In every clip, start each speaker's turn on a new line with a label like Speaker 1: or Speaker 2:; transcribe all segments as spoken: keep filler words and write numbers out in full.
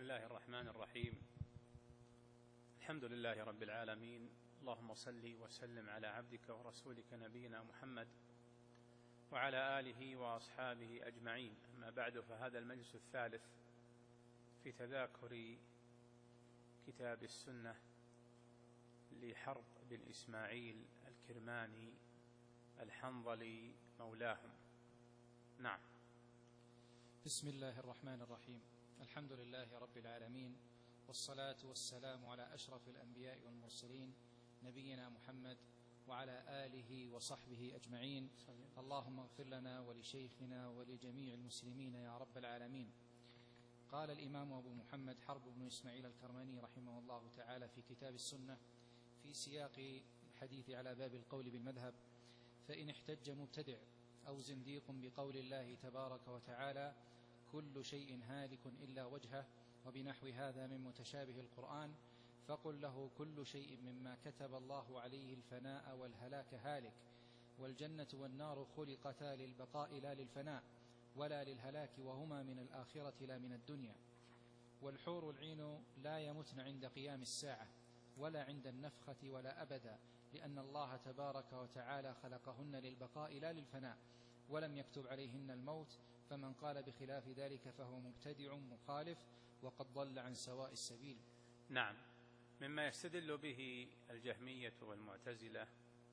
Speaker 1: الله الرحمن الرحيم. الحمد لله رب العالمين، اللهم صل وسلم على عبدك ورسولك نبينا محمد وعلى آله وأصحابه أجمعين. أما بعد، فهذا المجلس الثالث في تذاكر كتاب السنة لحرب بن إسماعيل الكرماني الحنظلي مولاهم. نعم.
Speaker 2: بسم الله الرحمن الرحيم. الحمد لله رب العالمين، والصلاة والسلام على أشرف الأنبياء والمرسلين نبينا محمد وعلى آله وصحبه أجمعين. اللهم اغفر لنا ولشيخنا ولجميع المسلمين يا رب العالمين. قال الإمام أبو محمد حرب بن إسماعيل الكرماني رحمه الله تعالى في كتاب السنة في سياق الحديث على باب القول بالمذهب: فإن احتج مبتدع أو زنديق بقول الله تبارك وتعالى كل شيء هالك إلا وجهه وبنحو هذا من متشابه القرآن، فقل له كل شيء مما كتب الله عليه الفناء والهلاك هالك، والجنة والنار خلقتا للبقاء لا للفناء ولا للهلاك، وهما من الآخرة لا من الدنيا. والحور العين لا يمتن عند قيام الساعة ولا عند النفخة ولا أبدا، لأن الله تبارك وتعالى خلقهن للبقاء لا للفناء، ولم يكتب عليهن الموت، فمن قال بخلاف ذلك فهو مبتدع مخالف وقد ضل عن سواء السبيل.
Speaker 1: نعم. مما يستدل به الجهمية والمعتزلة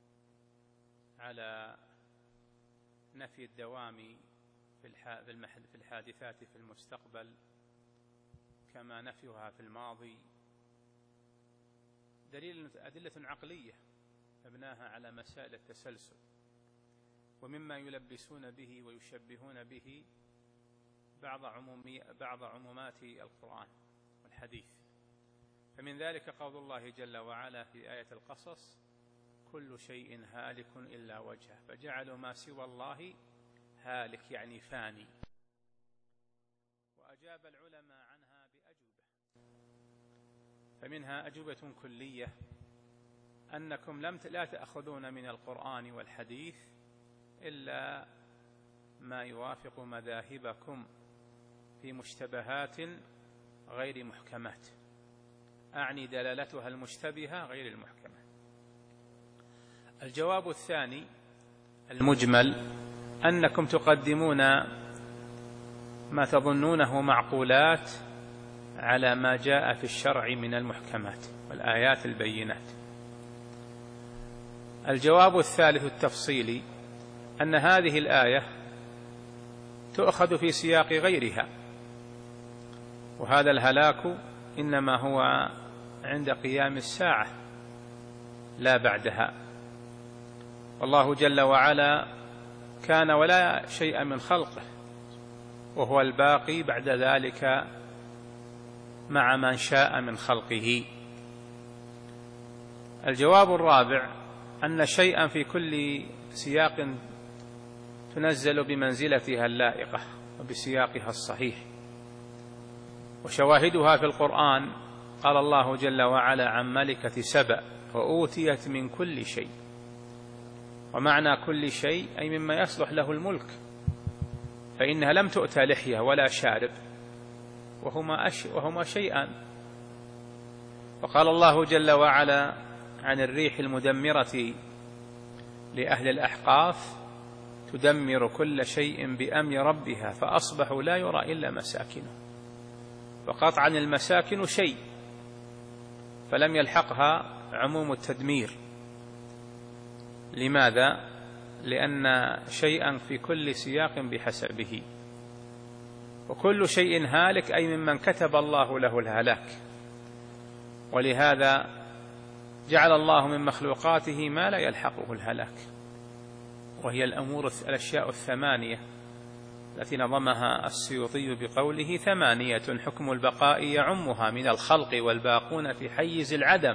Speaker 1: على نفي الدوام في الحادثات في المستقبل كما نفيها في الماضي دليل أدلة عقلية مبناها على مسائل التسلسل، ومما يلبسون به ويشبهون به بعض عمومي بعض عمومات القرآن والحديث. فمن ذلك قول الله جل وعلا في آية القصص: كل شيء هالك إلا وجهه، فجعلوا ما سوى الله هالك يعني فاني. وأجاب العلماء عنها بأجوبة، فمنها أجوبة كلية: أنكم لم لا تأخذون من القرآن والحديث إلا ما يوافق مذاهبكم في مشتبهات غير محكمات، أعني دلالتها المشتبهة غير المحكمة. الجواب الثاني المجمل: أنكم تقدمون ما تظنونه معقولات على ما جاء في الشرع من المحكمات والآيات البينات. الجواب الثالث التفصيلي: أن هذه الآية تؤخذ في سياق غيرها، وهذا الهلاك إنما هو عند قيام الساعة لا بعدها، والله جل وعلا كان ولا شيء من خلقه، وهو الباقي بعد ذلك مع من شاء من خلقه. الجواب الرابع: أن شيئا في كل سياق تنزل بمنزلتها اللائقة وبسياقها الصحيح، وشواهدها في القرآن قال الله جل وعلا عن ملكة سبأ: وأوتيت من كل شيء. ومعنى كل شيء أي مما يصلح له الملك، فإنها لم تؤتى لحية ولا شارب، وهما, أش وهما شيئان. وقال الله جل وعلا عن الريح المدمرة لأهل الأحقاف: تدمر كل شيء بأمر ربها فأصبحوا لا يرى إلا مساكنه. وقطعا المساكن شيء، فلم يلحقها عموم التدمير. لماذا؟ لأن شيئا في كل سياق بحسبه، وكل شيء هالك أي ممن كتب الله له الهلاك. ولهذا جعل الله من مخلوقاته ما لا يلحقه الهلاك، وهي الأمور الأشياء الثمانية التي نظمها السيوطي بقوله: ثمانية حكم البقاء يعمها من الخلق والباقون في حيز العدم.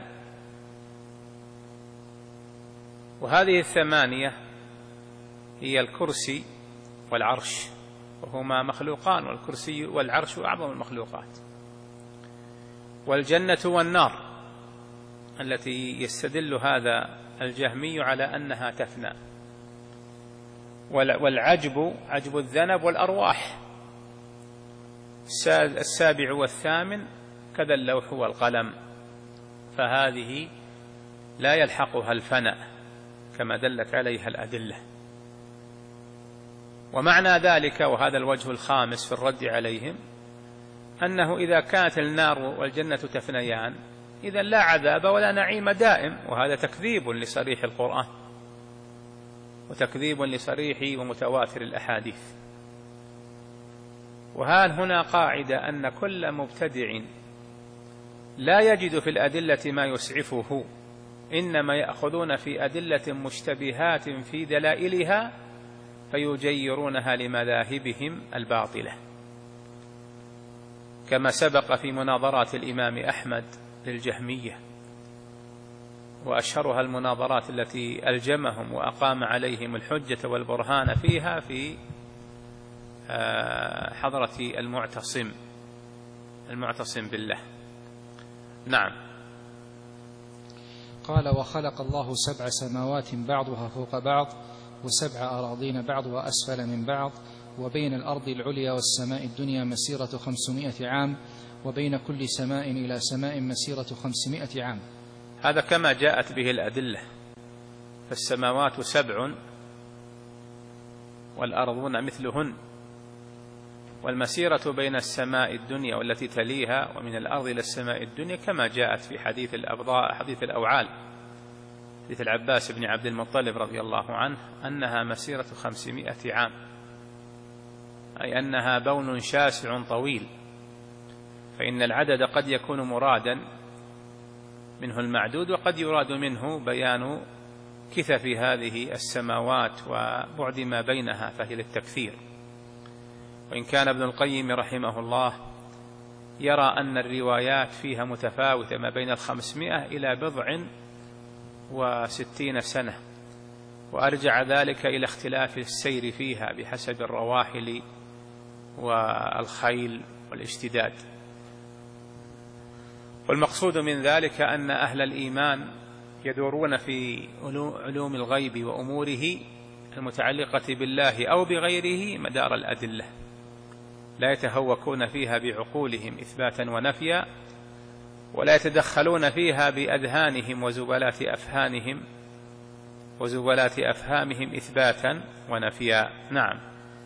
Speaker 1: وهذه الثمانية هي الكرسي والعرش، وهما مخلوقان، والكرسي والعرش أعظم المخلوقات. والجنة والنار التي يستدل هذا الجهمي على أنها تفنى. والعجب عجب الذنب والأرواح، السابع والثامن كذا اللوح والقلم، فهذه لا يلحقها الفناء كما دلت عليها الأدلة. ومعنى ذلك، وهذا الوجه الخامس في الرد عليهم، أنه إذا كانت النار والجنة تفنيان إذا لا عذاب ولا نعيم دائم، وهذا تكذيب لصريح القرآن وتكذيب لصريح ومتواتر الأحاديث. وهل هنا قاعدة أن كل مبتدع لا يجد في الأدلة ما يسعفه إنما يأخذون في أدلة مشتبهات في دلائلها فيجيرونها لمذاهبهم الباطلة، كما سبق في مناظرات الإمام أحمد للجهمية، وأشهرها المناظرات التي ألجمهم وأقام عليهم الحجة والبرهان فيها في حضرة المعتصم المعتصم بالله. نعم.
Speaker 2: قال: وخلق الله سبع سماوات بعضها فوق بعض وسبع أراضين بعضها أسفل من بعض، وبين الأرض العليا والسماء الدنيا مسيرة خمسمائة عام، وبين كل سماء إلى سماء مسيرة خمسمائة عام.
Speaker 1: هذا كما جاءت به الأدلة، فالسماوات سبع والأرضون مثلهن، والمسيرة بين السماء الدنيا والتي تليها ومن الأرض إلى السماء الدنيا كما جاءت في حديث الأبضاء حديث الأوعال، حديث العباس بن عبد المطلب رضي الله عنه، أنها مسيرة خمسمائة عام، أي أنها بون شاسع طويل. فإن العدد قد يكون مرادا منه المعدود، وقد يراد منه بيان كثف هذه السماوات وبعد ما بينها، فهي للتكثير. وإن كان ابن القيم رحمه الله يرى أن الروايات فيها متفاوتة ما بين الخمسمائة إلى بضع وستين سنة، وأرجع ذلك إلى اختلاف السير فيها بحسب الرواحل والخيل والاشتداد. والمقصود من ذلك أن أهل الإيمان يدورون في علوم الغيب وأموره المتعلقة بالله أو بغيره مدار الأدلة، لا يتهوكون فيها بعقولهم إثباتا ونفيا، ولا يتدخلون فيها بأذهانهم وزبلات أفهامهم وزبلات أفهامهم إثباتا ونفيا. نعم.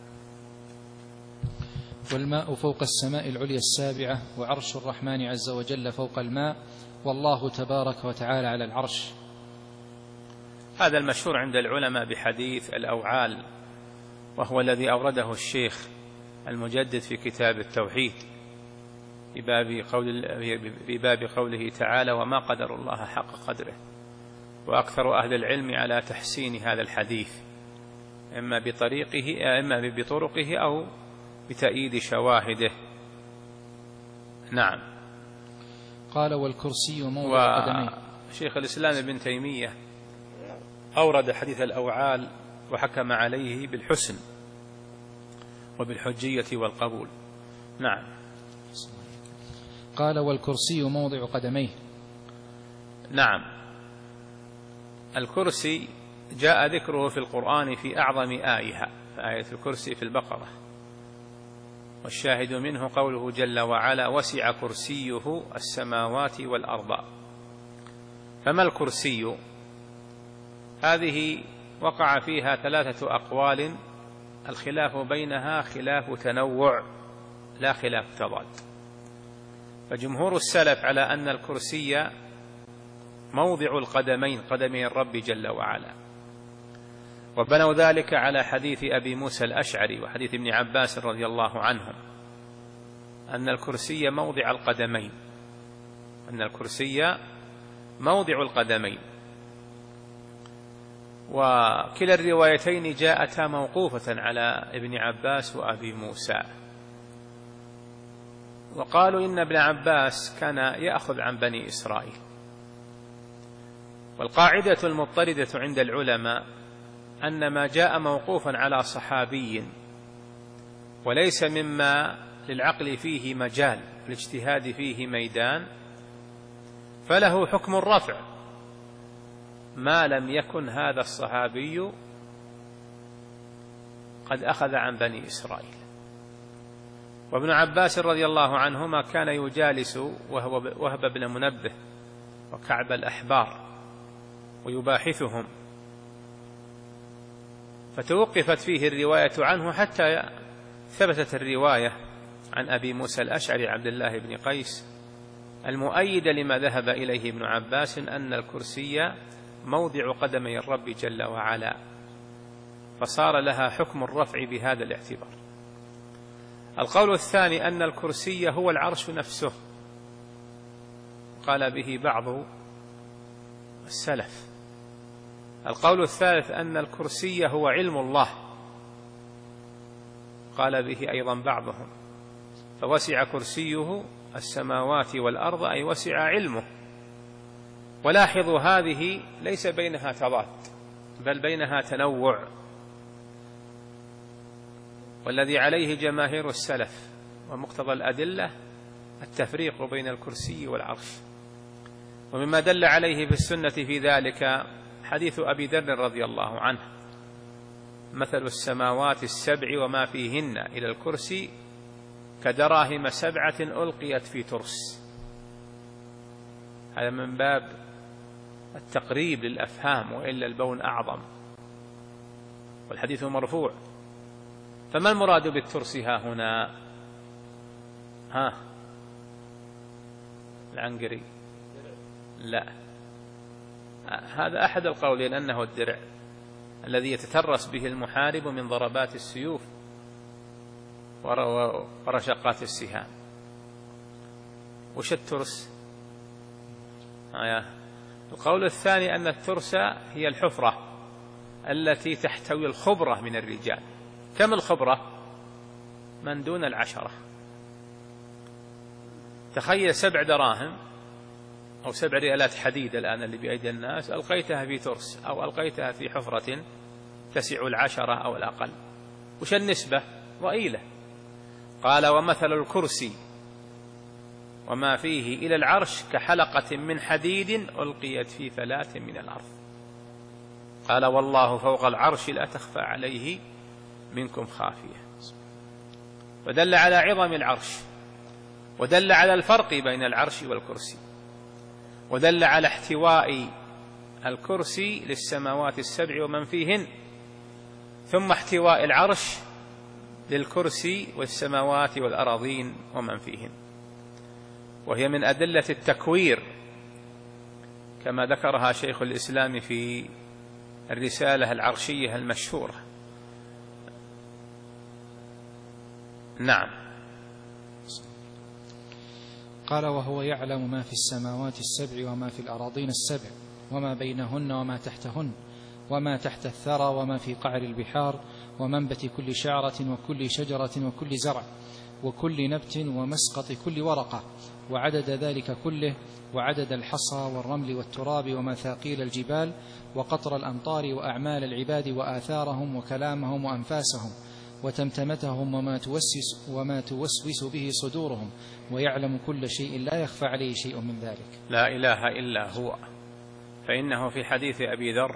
Speaker 2: والماء فوق السماء العليا السابعة، وعرش الرحمن عز وجل فوق الماء، والله تبارك وتعالى على العرش.
Speaker 1: هذا المشهور عند العلماء بحديث الأوعال، وهو الذي أورده الشيخ المجدد في كتاب التوحيد في باب, قول في باب قوله تعالى: وما قدر الله حق قدره. وأكثر أهل العلم على تحسين هذا الحديث، إما بطريقه إما بطرقه أو بتأييد شواهده. نعم.
Speaker 2: قال: والكرسي موضع قدميه.
Speaker 1: شيخ الإسلام ابن تيمية أورد حديث الأوعال وحكم عليه بالحسن وبالحجية والقبول. نعم.
Speaker 2: قال: والكرسي موضع قدميه.
Speaker 1: نعم. الكرسي جاء ذكره في القرآن في أعظم آية، آية الكرسي في البقرة، والشاهد منه قوله جل وعلا: وسع كرسيه السماوات والأرض. فما الكرسي؟ هذه وقع فيها ثلاثة أقوال، الخلاف بينها خلاف تنوع لا خلاف تضاد. فجمهور السلف على أن الكرسي موضع القدمين، قدمي الرب جل وعلا، وبنوا ذلك على حديث أبي موسى الأشعري وحديث ابن عباس رضي الله عنهم أن الكرسي موضع القدمين أن الكرسي موضع القدمين وكلا الروايتين جاءتا موقوفة على ابن عباس وأبي موسى. وقالوا إن ابن عباس كان يأخذ عن بني إسرائيل. والقاعدة المضطردة عند العلماء أن ما جاء موقوفا على صحابي وليس مما للعقل فيه مجال والاجتهاد فيه ميدان فله حكم الرفع ما لم يكن هذا الصحابي قد أخذ عن بني إسرائيل. وابن عباس رضي الله عنهما كان يجالس وهو وهب بن منبه وكعب الأحبار ويباحثهم، فتوقفت فيه الرواية عنه حتى ثبتت الرواية عن أبي موسى الأشعري عبد الله بن قيس المؤيدة لما ذهب إليه ابن عباس أن الكرسي موضع قدمي الرب جل وعلا، فصار لها حكم الرفع بهذا الاعتبار. القول الثاني أن الكرسي هو العرش نفسه، قال به بعض السلف. القول الثالث أن الكرسي هو علم الله، قال به أيضا بعضهم، فوسع كرسيه السماوات والأرض أي وسع علمه. ولاحظوا هذه ليس بينها تضاد بل بينها تنوع، والذي عليه جماهير السلف ومقتضى الأدلة التفريق بين الكرسي والعرش. ومما دل عليه في السنة في ذلك حديث أبي ذر رضي الله عنه: مثل السماوات السبع وما فيهن إلى الكرسي كدراهم سبعة ألقيت في ترس. هذا من باب التقريب للأفهام، وإلا البون أعظم، والحديث مرفوع. فما المراد بالترس ها هنا؟ ها العنقري؟ لا، هذا أحد القولين أنه الدرع الذي يتترس به المحارب من ضربات السيوف ورشقات السهام. وش الترس؟ آه. القول الثاني أن الترس هي الحفرة التي تحتوي الخبرة من الرجال. كم الخبرة؟ من دون العشرة. تخيل سبع دراهم أو سبع ريالات حديد الآن اللي بأيدي الناس ألقيتها في ترس أو ألقيتها في حفرة تسع العشرة أو الأقل، وش النسبة؟ ضئيلة. قال: ومثل الكرسي وما فيه إلى العرش كحلقة من حديد ألقيت في فلاة من الأرض. قال: والله فوق العرش لا تخفى عليه منكم خافية. فدل على عظم العرش، ودل على الفرق بين العرش والكرسي، ودل على احتواء الكرسي للسماوات السبع ومن فيهن، ثم احتواء العرش للكرسي والسماوات والأراضين ومن فيهن. وهي من أدلة التكوير كما ذكرها شيخ الإسلام في الرسالة العرشية المشهورة. نعم.
Speaker 2: قال: وهو يعلم ما في السماوات السبع وما في الأراضين السبع وما بينهن وما تحتهن وما تحت الثرى وما في قعر البحار ومنبت كل شعرة وكل شجرة وكل زرع وكل نبت ومسقط كل ورقة، وعدد ذلك كله، وعدد الحصى والرمل والتراب ومثاقيل الجبال وقطر الأمطار وأعمال العباد وآثارهم وكلامهم وأنفاسهم وتمتمتهم وما توسوس, وما توسوس به صدورهم، ويعلم كل شيء لا يخفى عليه شيء من ذلك.
Speaker 1: لا إله إلا هو. فإنه في حديث أبي ذر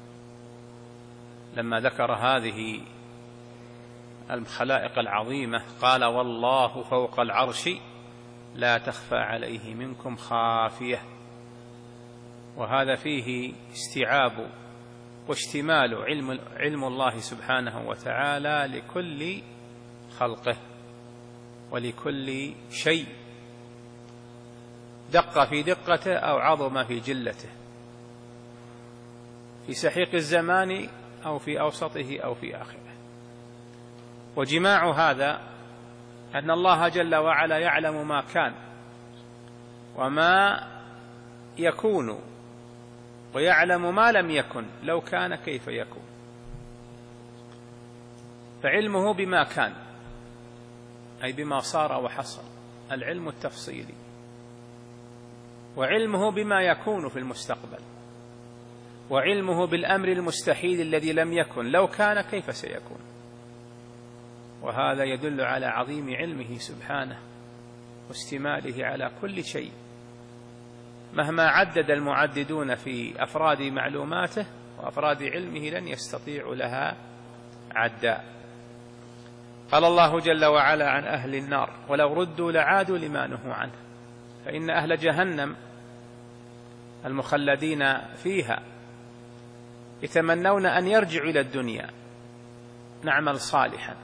Speaker 1: لما ذكر هذه الخلائق العظيمة قال: والله فوق العرش لا تخفى عليه منكم خافية. وهذا فيه استيعاب واشتمال علم, علم الله سبحانه وتعالى لكل خلقه ولكل شيء، دق في دقته أو عظم في جلته، في سحيق الزمان أو في أوسطه أو في آخره. وجماع هذا أن الله جل وعلا يعلم ما كان وما يكون، ويعلم ما لم يكن لو كان كيف يكون. فعلمه بما كان أي بما صار وحصل، العلم التفصيلي، وعلمه بما يكون في المستقبل، وعلمه بالأمر المستحيل الذي لم يكن لو كان كيف سيكون. وهذا يدل على عظيم علمه سبحانه واستماله على كل شيء، مهما عدد المعددون في أفراد معلوماته وأفراد علمه لن يستطيعوا لها عدا. قال الله جل وعلا عن أهل النار: ولو ردوا لعادوا لما نهوا عنه. فإن أهل جهنم المخلدين فيها يتمنون أن يرجعوا إلى الدنيا نعمل صالحا،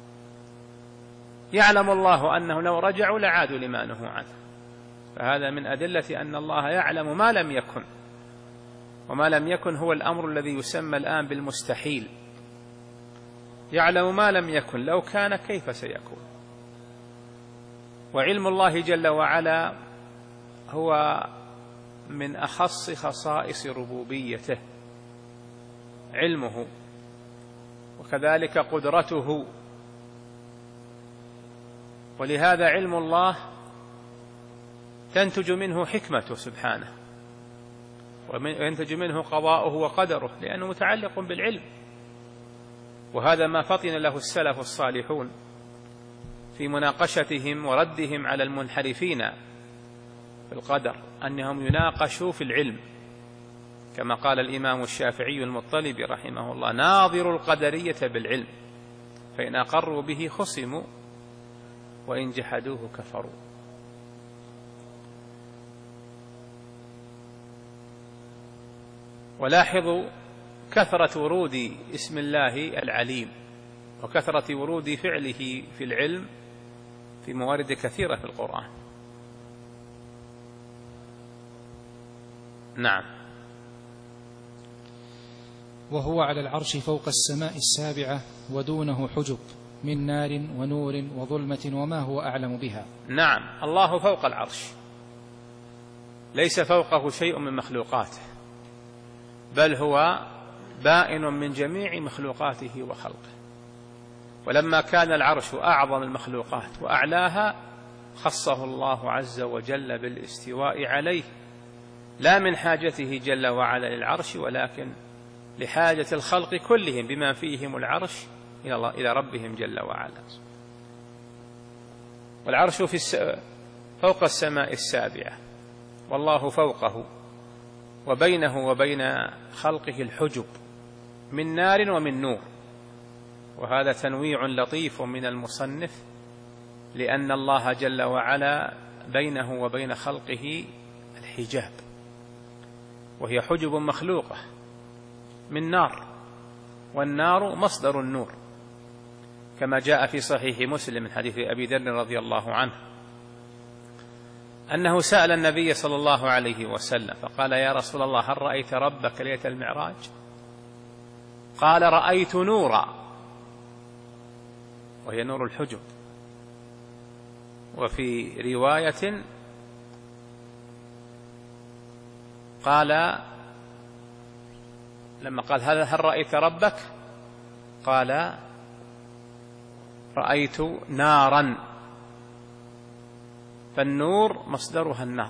Speaker 1: يعلم الله أنه لو رجعوا لعادوا لما نهوا عنه. فهذا من أدلة أن الله يعلم ما لم يكن، وما لم يكن هو الأمر الذي يسمى الآن بالمستحيل. يعلم ما لم يكن، لو كان كيف سيكون. وعلم الله جل وعلا هو من أخص خصائص ربوبيته، علمه، وكذلك قدرته. ولهذا علم الله تنتج منه حكمته سبحانه، وينتج منه قضاؤه وقدره، لأنه متعلق بالعلم. وهذا ما فطن له السلف الصالحون في مناقشتهم وردهم على المنحرفين في القدر، أنهم يناقشوا في العلم، كما قال الإمام الشافعي المطلبي رحمه الله: ناظر القدرية بالعلم، فإن أقروا به خصموا وإن جحدوه كفروا. ولاحظوا كثرة ورود اسم الله العليم، وكثرة ورود فعله في العلم في موارد كثيرة في القرآن. نعم.
Speaker 2: وهو على العرش فوق السماء السابعة، ودونه حجب من نار ونور وظلمة وما هو أعلم بها.
Speaker 1: نعم، الله فوق العرش، ليس فوقه شيء من مخلوقاته، بل هو بائن من جميع مخلوقاته وخلقه. ولما كان العرش أعظم المخلوقات وأعلاها، خصه الله عز وجل بالاستواء عليه، لا من حاجته جل وعلا للعرش، ولكن لحاجة الخلق كلهم بما فيهم العرش إلى الله إلى ربهم جل وعلا. والعرش في الس... فوق السماء السابعة، والله فوقه، وبينه وبين خلقه الحجب من نار ومن نور. وهذا تنويع لطيف من المصنف، لأن الله جل وعلا بينه وبين خلقه الحجاب، وهي حجب مخلوقة من نار، والنار مصدر النور، كما جاء في صحيح مسلم من حديث أبي ذر رضي الله عنه أنه سأل النبي صلى الله عليه وسلم فقال: يا رسول الله، هل رأيت ربك ليلة المعراج؟ قال: رأيت نورا، وهي نور الحجب. وفي رواية قال لما قال: هل رأيت ربك؟ قال: رأيت نارا. فالنور مصدرها النار،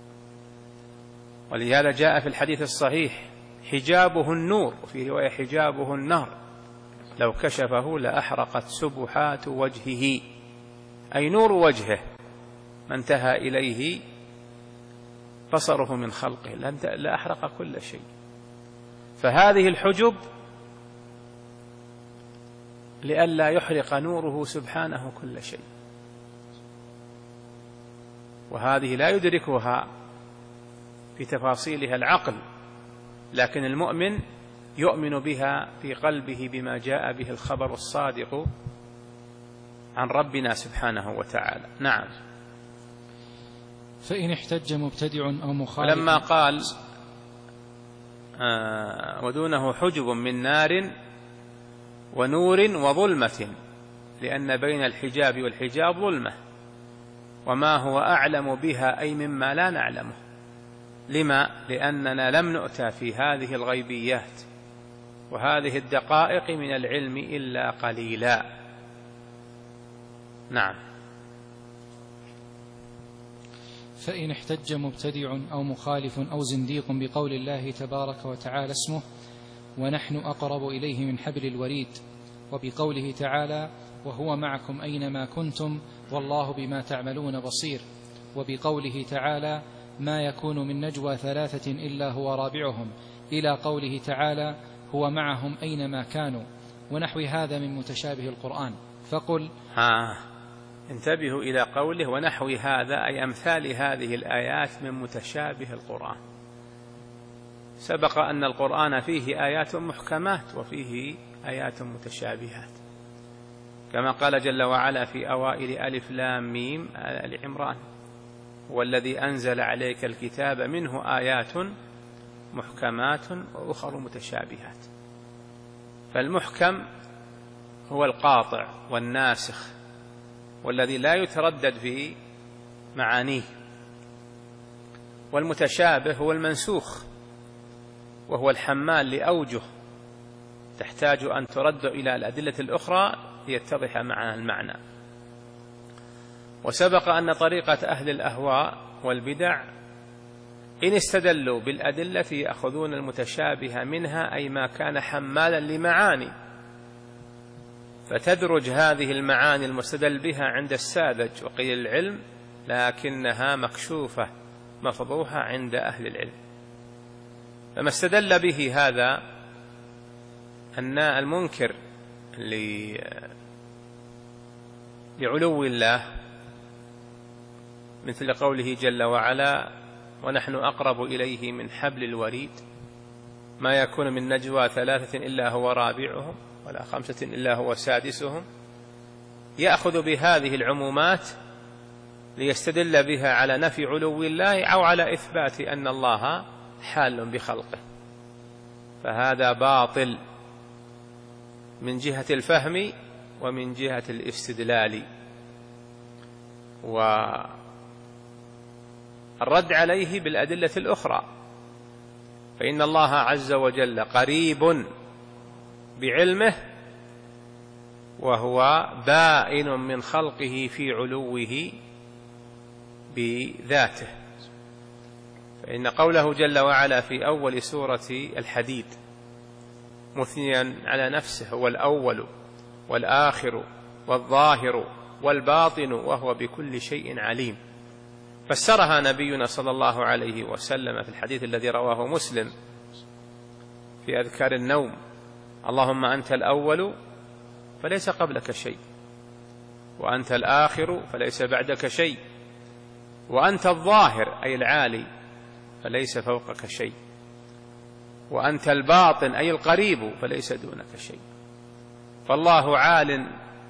Speaker 1: ولهذا جاء في الحديث الصحيح: حجابه النور، وفي رواية حجابه النار، لو كشفه لأحرقت سبحات وجهه، أي نور وجهه ما انتهى إليه بصره من خلقه لأحرق كل شيء. فهذه الحجب لئلا يحرق نوره سبحانه كل شيء، وهذه لا يدركها في تفاصيلها العقل، لكن المؤمن يؤمن بها في قلبه بما جاء به الخبر الصادق عن ربنا سبحانه وتعالى. نعم.
Speaker 2: فإن احتج مبتدع أو مخالف.
Speaker 1: ولما قال آه ودونه حجب من نار ونور وظلمة، لأن بين الحجاب والحجاب ظلمة، وما هو أعلم بها أي مما لا نعلمه. لما؟ لأننا لم نؤتى في هذه الغيبيات وهذه الدقائق من العلم إلا قليلا. نعم.
Speaker 2: فإن احتج مبتدع أو مخالف أو زنديق بقول الله تبارك وتعالى اسمه ونحن أقرب إليه من حبل الوريد، وبقوله تعالى وهو معكم أينما كنتم والله بما تعملون بصير، وبقوله تعالى ما يكون من نجوى ثلاثة إلا هو رابعهم، إلى قوله تعالى هو معهم أينما كانوا، ونحو هذا من متشابه القرآن. فقل
Speaker 1: ها انتبهوا إلى قوله ونحو هذا، أي أمثال هذه الآيات من متشابه القرآن. سبق أن القرآن فيه آيات محكمات وفيه آيات متشابهات، كما قال جل وعلا في أوائل ألف لام ميم آل عمران: والذي أنزل عليك الكتاب منه آيات محكمات وأخر متشابهات. فالمحكم هو القاطع والناسخ والذي لا يتردد في معانيه، والمتشابه هو المنسوخ وهو الحمال لأوجه تحتاج أن ترد إلى الأدلة الأخرى ليتضح معها المعنى. وسبق أن طريقة أهل الأهواء والبدع إن استدلوا بالأدلة يأخذون المتشابه منها، أي ما كان حمالا لمعاني، فتدرج هذه المعاني المستدل بها عند الساذج وقيل العلم، لكنها مكشوفة مفضوحة عند أهل العلم. فما استدل به هذا أن المنكر لعلو الله، مثل قوله جل وعلا: ونحن أقرب إليه من حبل الوريد، ما يكون من نجوى ثلاثة إلا هو رابعهم ولا خمسة إلا هو سادسهم، يأخذ بهذه العمومات ليستدل بها على نفي علو الله أو على إثبات أن الله حال بخلقه، فهذا باطل من جهة الفهم ومن جهة الاستدلال. والرد عليه بالأدلة الأخرى، فإن الله عز وجل قريب بعلمه وهو بائن من خلقه في علوه بذاته. فإن قوله جل وعلا في أول سورة الحديد مثنيا على نفسه: هو الأول والآخر والظاهر والباطن وهو بكل شيء عليم، فسرها نبينا صلى الله عليه وسلم في الحديث الذي رواه مسلم في أذكار النوم: اللهم أنت الأول فليس قبلك شيء، وأنت الآخر فليس بعدك شيء، وأنت الظاهر أي العالي فليس فوقك شيء، وأنت الباطن أي القريب فليس دونك شيء. فالله عال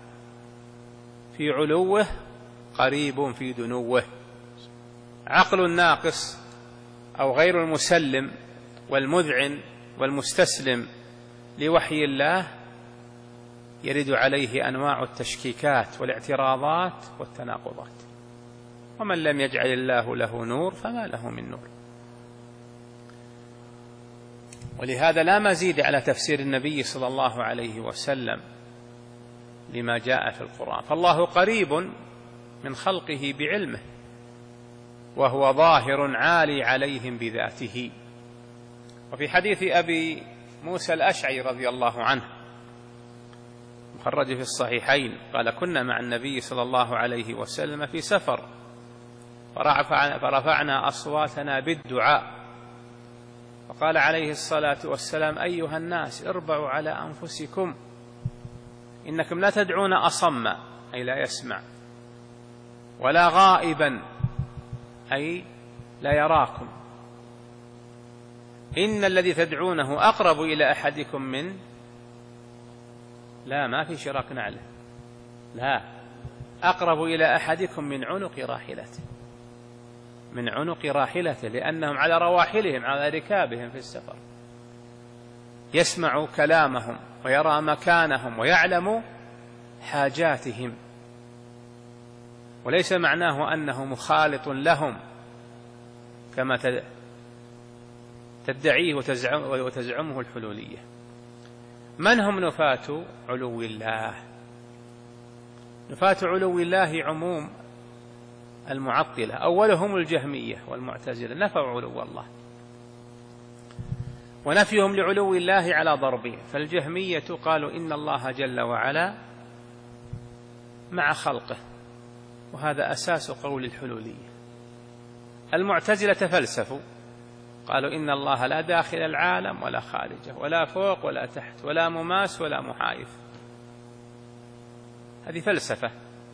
Speaker 1: في علوه قريب في دنوه. عقل الناقص أو غير المسلم والمذعن والمستسلم لوحي الله يرد عليه أنواع التشكيكات والاعتراضات والتناقضات، ومن لم يجعل الله له نور فما له من نور. ولهذا لا مزيد على تفسير النبي صلى الله عليه وسلم لما جاء في القرآن. فالله قريب من خلقه بعلمه، وهو ظاهر عالي عليهم بذاته. وفي حديث أبي موسى الأشعري رضي الله عنه مخرج في الصحيحين قال: كنا مع النبي صلى الله عليه وسلم في سفر فرفعنا أصواتنا بالدعاء، فقال عليه الصلاة والسلام: أيها الناس اربعوا على أنفسكم، إنكم لا تدعون أصم أي لا يسمع، ولا غائبا أي لا يراكم، إن الذي تدعونه أقرب إلى أحدكم من لا ما في شراك نعله، لا أقرب إلى أحدكم من عنق راحلته، من عنق راحلته، لأنهم على رواحلهم على ركابهم في السفر، يسمع كلامهم ويرى مكانهم ويعلم حاجاتهم، وليس معناه أنه مخالط لهم كما تدعيه وتزعمه الحلولية. من هم نفاة علو الله؟ نفاة علو الله عموم المعطلة، أولهم الجهمية والمعتزلة، نفوا علو الله، ونفيهم لعلو الله على ضربين. فالجهمية قالوا إن الله جل وعلا مع خلقه، وهذا أساس قول الحلولية. المعتزلة فلسفوا، قالوا إن الله لا داخل العالم ولا خارجه، ولا فوق ولا تحت، ولا مماس ولا محايف. هذه فلسفة.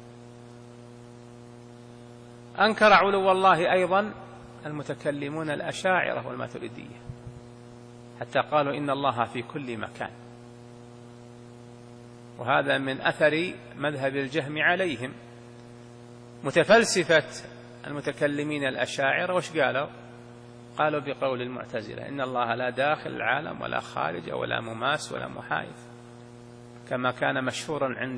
Speaker 1: أنكر علو الله أيضا المتكلمون الأشاعرة والماتريدية، حتى قالوا إن الله في كل مكان، وهذا من أثر مذهب الجهم عليهم. متفلسفة المتكلمين الأشاعرة وش قالوا؟ قالوا بقول المعتزلة إن الله لا داخل العالم ولا خارج ولا مماس ولا محايد، كما كان مشهورا عند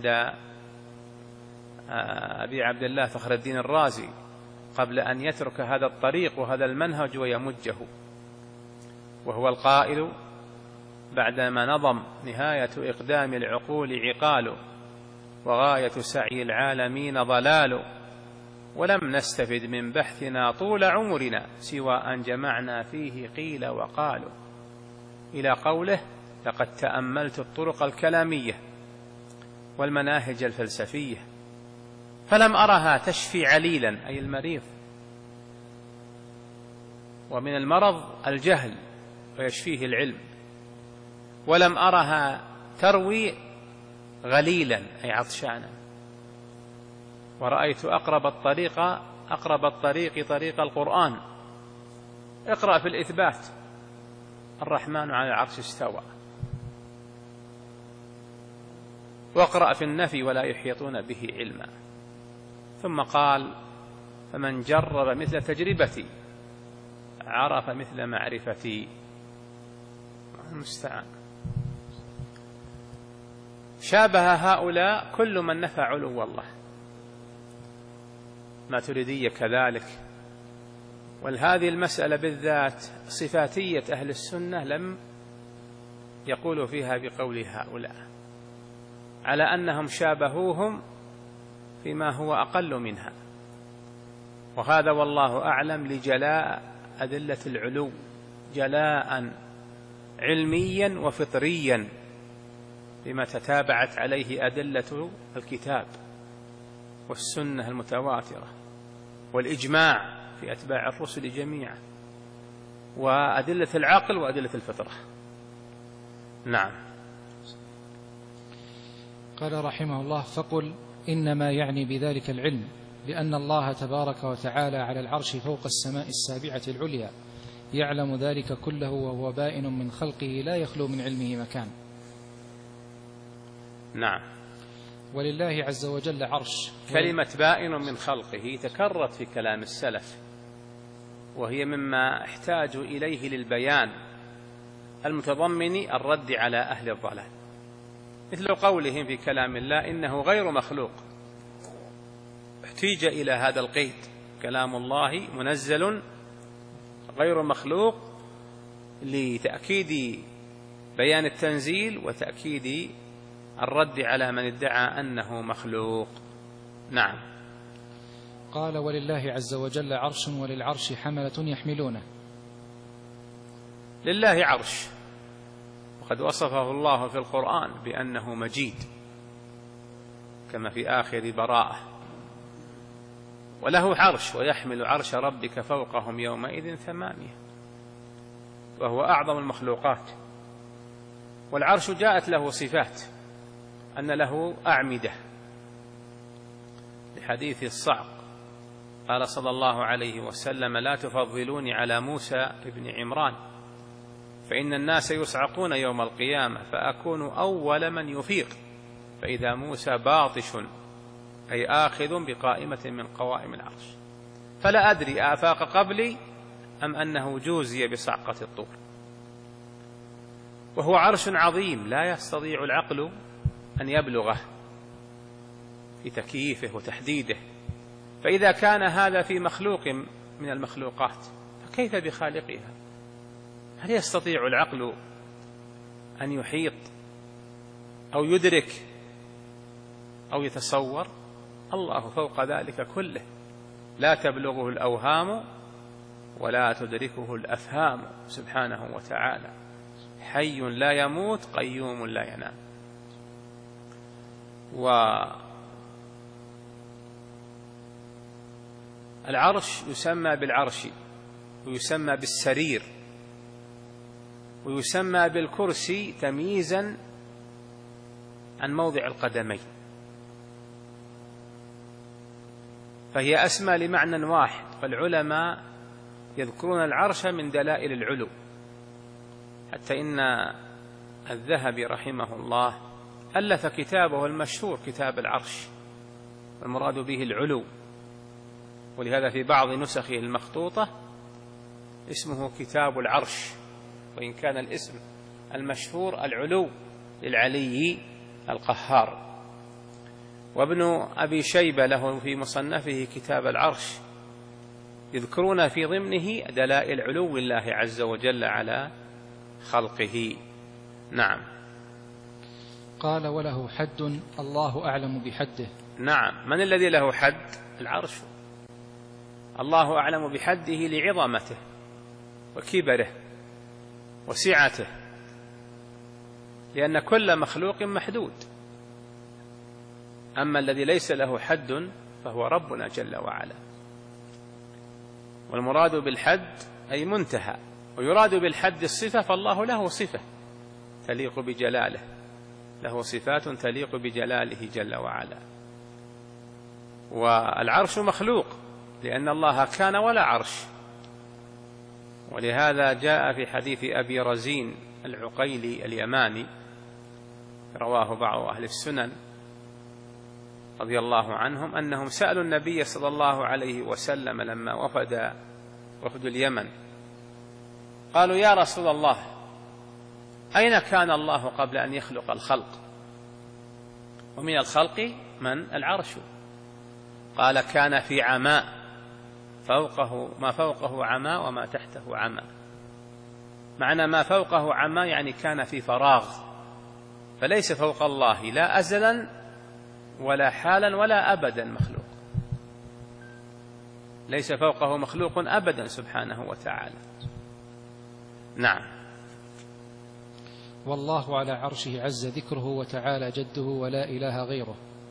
Speaker 1: أبي عبد الله فخر الدين الرازي قبل أن يترك هذا الطريق وهذا المنهج ويمجه، وهو القائل بعدما نظم نهاية إقدام العقول عقال وغاية سعي العالمين ضلال، ولم نستفد من بحثنا طول عمرنا سوى أن جمعنا فيه قيل وقالوا، إلى قوله لقد تأملت الطرق الكلامية والمناهج الفلسفية فلم أرها تشفي عليلا أي المريض، ومن المرض الجهل ويشفيه العلم، ولم أرها تروي غليلا أي عطشانا، ورأيت أقرب الطريق أقرب الطريق طريق القرآن. اقرأ في الإثبات الرحمن على العرش استوى، واقرأ في النفي ولا يحيطون به علما. ثم قال فمن جرب مثل تجربتي عرف مثل معرفتي. المستعان. شابه هؤلاء كل من نفى علو الله، ماتريدية كذلك. ولهذه المسألة بالذات صفاتية أهل السنة لم يقولوا فيها بقول هؤلاء، على أنهم شابهوهم فيما هو أقل منها، وهذا والله أعلم لجلاء أدلة العلو جلاء علميا وفطريا بما تتابعت عليه أدلة الكتاب والسنة المتواترة والإجماع في أتباع الرسل جميعا، وأدلة العقل وأدلة الفطرة. نعم.
Speaker 2: قال رحمه الله فقل إنما يعني بذلك العلم، لأن الله تبارك وتعالى على العرش فوق السماء السابعة العليا، يعلم ذلك كله وهو بائن من خلقه لا يخلو من علمه مكان.
Speaker 1: نعم.
Speaker 2: ولله عز وجل عرش.
Speaker 1: كلمة بائن من خلقه تكررت في كلام السلف، وهي مما احتاجوا إليه للبيان المتضمن الرد على أهل الضلال، مثل قولهم في كلام الله إنه غير مخلوق. احتيج إلى هذا القيد، كلام الله منزل غير مخلوق، لتأكيد بيان التنزيل وتأكيد الرد على من ادعى أنه مخلوق. نعم.
Speaker 2: قال ولله عز وجل عرش وللعرش حملة يحملونه.
Speaker 1: لله عرش، وقد وصفه الله في القرآن بأنه مجيد كما في آخر براءة، وله عرش ويحمل عرش ربك فوقهم يومئذ ثمانية، وهو أعظم المخلوقات. والعرش جاءت له صفات، أن له أعمدة، لحديث الصعق قال صلى الله عليه وسلم لا تفضلوني على موسى ابن عمران فإن الناس يصعقون يوم القيامة فأكون أول من يفيق، فإذا موسى باطش أي آخذ بقائمة من قوائم العرش، فلا أدري آفاق قبلي أم أنه جوزي بصعقة الطور. وهو عرش عظيم لا يستطيع العقل أن يبلغه في تكييفه وتحديده، فإذا كان هذا في مخلوق من المخلوقات فكيف بخالقها؟ هل يستطيع العقل أن يحيط أو يدرك أو يتصور؟ الله فوق ذلك كله، لا تبلغه الأوهام ولا تدركه الأفهام سبحانه وتعالى، حي لا يموت قيوم لا ينام. والعرش يسمى بالعرش، ويسمى بالسرير، ويسمى بالكرسي تمييزا عن موضع القدمين، فهي أسمى لمعنى واحد. فالعلماء يذكرون العرش من دلائل العلو، حتى إن الذهبي رحمه الله ألف كتابه المشهور كتاب العرش، والمراد به العلو، ولهذا في بعض نسخه المخطوطة اسمه كتاب العرش، وإن كان الاسم المشهور العلو للعلي القهار. وابن أبي شيبة له في مصنفه كتاب العرش، يذكرون في ضمنه دلائل علو الله عز وجل على خلقه. نعم.
Speaker 2: قال وله حد الله أعلم بحده.
Speaker 1: نعم. من الذي له حد؟ العرش. الله أعلم بحده لعظمته وكبره وسعته، لأن كل مخلوق محدود. أما الذي ليس له حد فهو ربنا جل وعلا. والمراد بالحد أي منتهى، ويراد بالحد الصفة، فالله له صفة تليق بجلاله، له صفات تليق بجلاله جل وعلا. والعرش مخلوق لأن الله كان ولا عرش، ولهذا جاء في حديث أبي رزين العقيلي اليماني رواه بعض أهل السنن رضي الله عنهم أنهم سألوا النبي صلى الله عليه وسلم لما وفد وفد اليمن، قالوا يا رسول الله أين كان الله قبل أن يخلق الخلق؟ ومن الخلق من؟ العرش. قال كان في عماء، فوقه ما فوقه عماء وما تحته عماء. معنى ما فوقه عماء يعني كان في فراغ، فليس فوق الله لا أزلا ولا حالا ولا أبدا مخلوق، ليس فوقه مخلوق أبدا سبحانه وتعالى. نعم.
Speaker 2: والله على عرشه عز ذكره وتعالى جده ولا إله غيره.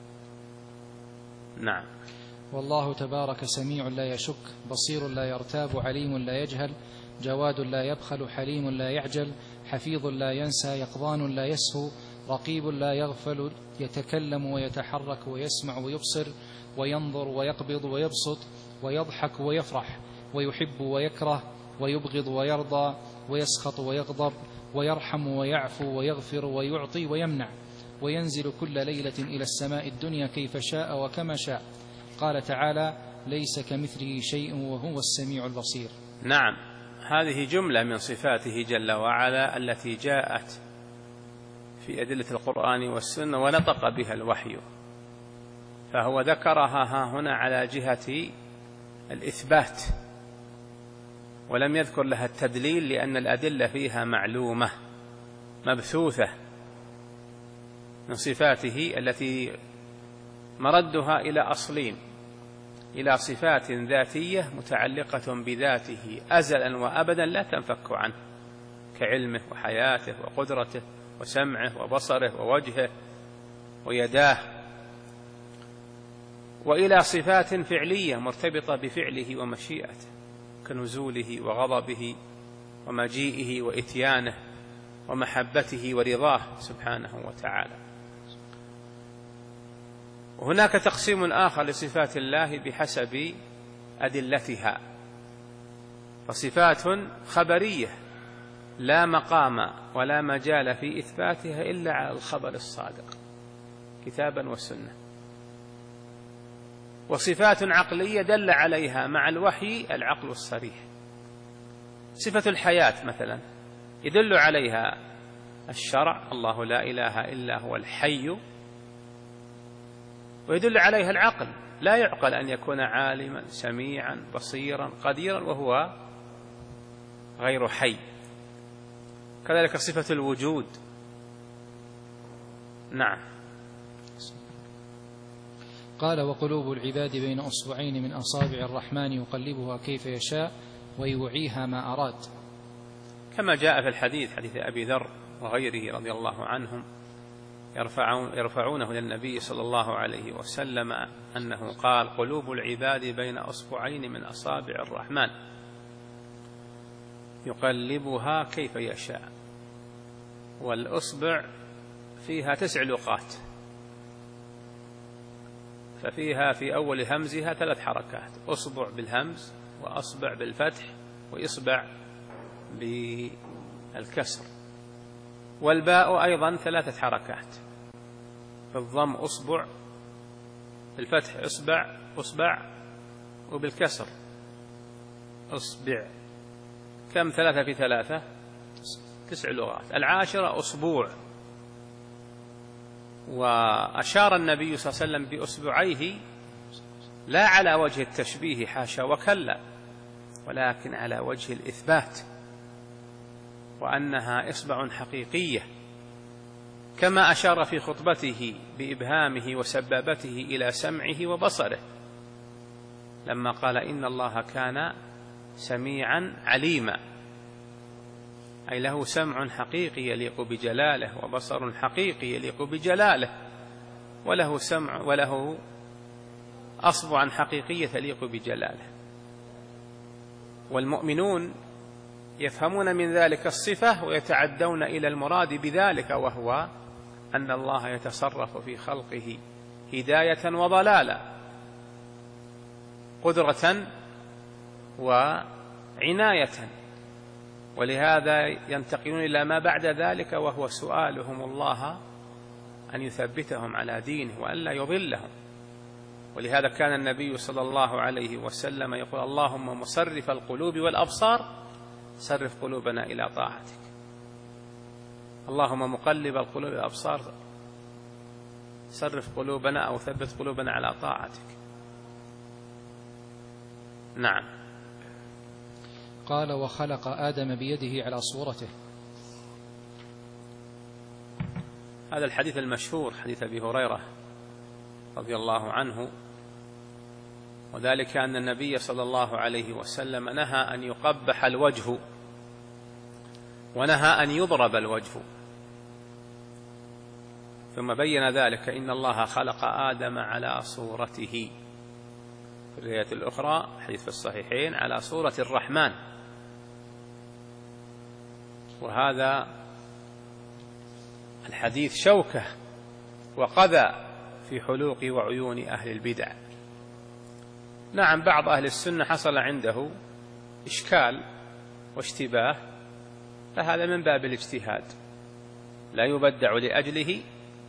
Speaker 1: نعم.
Speaker 2: والله تبارك سميع لا يشك، بصير لا يرتاب، عليم لا يجهل، جواد لا يبخل، حليم لا يعجل، حفيظ لا ينسى، يقظان لا يسهو، رقيب لا يغفل، يتكلم ويتحرك ويسمع ويبصر وينظر ويقبض ويبسط ويضحك ويفرح ويحب ويكره ويبغض ويرضى ويسخط ويغضب ويرحم ويعفو ويغفر ويعطي ويمنع، وينزل كل ليلة إلى السماء الدنيا كيف شاء وكما شاء. قال تعالى ليس كمثله شيء وهو السميع البصير.
Speaker 1: نعم. هذه جملة من صفاته جل وعلا التي جاءت في أدلة القرآن والسنة ونطق بها الوحي، فهو ذكرها ها هنا على جهة الإثبات، ولم يذكر لها التدليل، لأن الأدلة فيها معلومة مبثوثة من صفاته التي مردها إلى أصلين: إلى صفات ذاتية متعلقة بذاته أزلا وأبدا لا تنفك عنه، كعلمه وحياته وقدرته وسمعه وبصره ووجهه ويداه، وإلى صفات فعلية مرتبطة بفعله ومشيئته، كنزوله وغضبه ومجيئه وإتيانه ومحبته ورضاه سبحانه وتعالى. وهناك تقسيم آخر لصفات الله بحسب أدلتها، فصفات خبرية لا مقام ولا مجال في إثباتها إلا على الخبر الصادق كتابا وسنة، وصفات عقلية دل عليها مع الوحي العقل الصريح. صفة الحياة مثلا يدل عليها الشرع، الله لا إله إلا هو الحي، ويدل عليها العقل، لا يعقل أن يكون عالما سميعا بصيرا قديرا وهو غير حي. كذلك صفة الوجود. نعم.
Speaker 2: قال وقلوب العباد بين أصبعين من أصابع الرحمن يقلبها كيف يشاء ويوعيها ما أراد،
Speaker 1: كما جاء في الحديث حديث أبي ذر وغيره رضي الله عنهم يرفعون يرفعونه للنبي صلى الله عليه وسلم أنه قال قلوب العباد بين أصبعين من أصابع الرحمن يقلبها كيف يشاء. والأصبع فيها تسع لقات، ففيها في أول همزها ثلاث حركات: أصبع بالهمز، وأصبع بالفتح، وإصبع بالكسر. والباء أيضا ثلاثة حركات: بالضم أصبع، بالفتح إصبع أصبع، وبالكسر أصبع. كم؟ ثلاثة في ثلاثة؟ تسع لغات. العاشرة أصبوع. وأشار النبي صلى الله عليه وسلم بأصبعيه لا على وجه التشبيه حاشا وكلا، ولكن على وجه الإثبات، وأنها إصبع حقيقية، كما أشار في خطبته بإبهامه وسبابته إلى سمعه وبصره لما قال: إن الله كان سميعا عليما، أي له سمع حقيقي يليق بجلاله، وبصر حقيقي يليق بجلاله، وله سمع وله أصبع حقيقية تليق بجلاله. والمؤمنون يفهمون من ذلك الصفة ويتعدون إلى المراد بذلك، وهو أن الله يتصرف في خلقه هداية وضلالا، قدرة وعناية. ولهذا ينتقلون إلى ما بعد ذلك، وهو سؤالهم الله أن يثبتهم على دينه وأن لا يضلهم. ولهذا كان النبي صلى الله عليه وسلم يقول: اللهم مصرف القلوب والأبصار صرف قلوبنا إلى طاعتك. اللهم مقلب القلوب والأبصار صرف قلوبنا أو ثبت قلوبنا على طاعتك. نعم.
Speaker 2: قال: وخلق آدم بيده على صورته.
Speaker 1: هذا الحديث المشهور، حديث أبي هريرة رضي الله عنه، وذلك أن النبي صلى الله عليه وسلم نهى أن يقبح الوجه، ونهى أن يضرب الوجه، ثم بين ذلك: إن الله خلق آدم على صورته. في الرواية الأخرى حديث في الصحيحين: على صورة الرحمن. وهذا الحديث شوكة وقذى في حلوق وعيون أهل البدع. نعم، بعض أهل السنة حصل عنده إشكال واشتباه، فهذا من باب الاجتهاد، لا يبدع لأجله،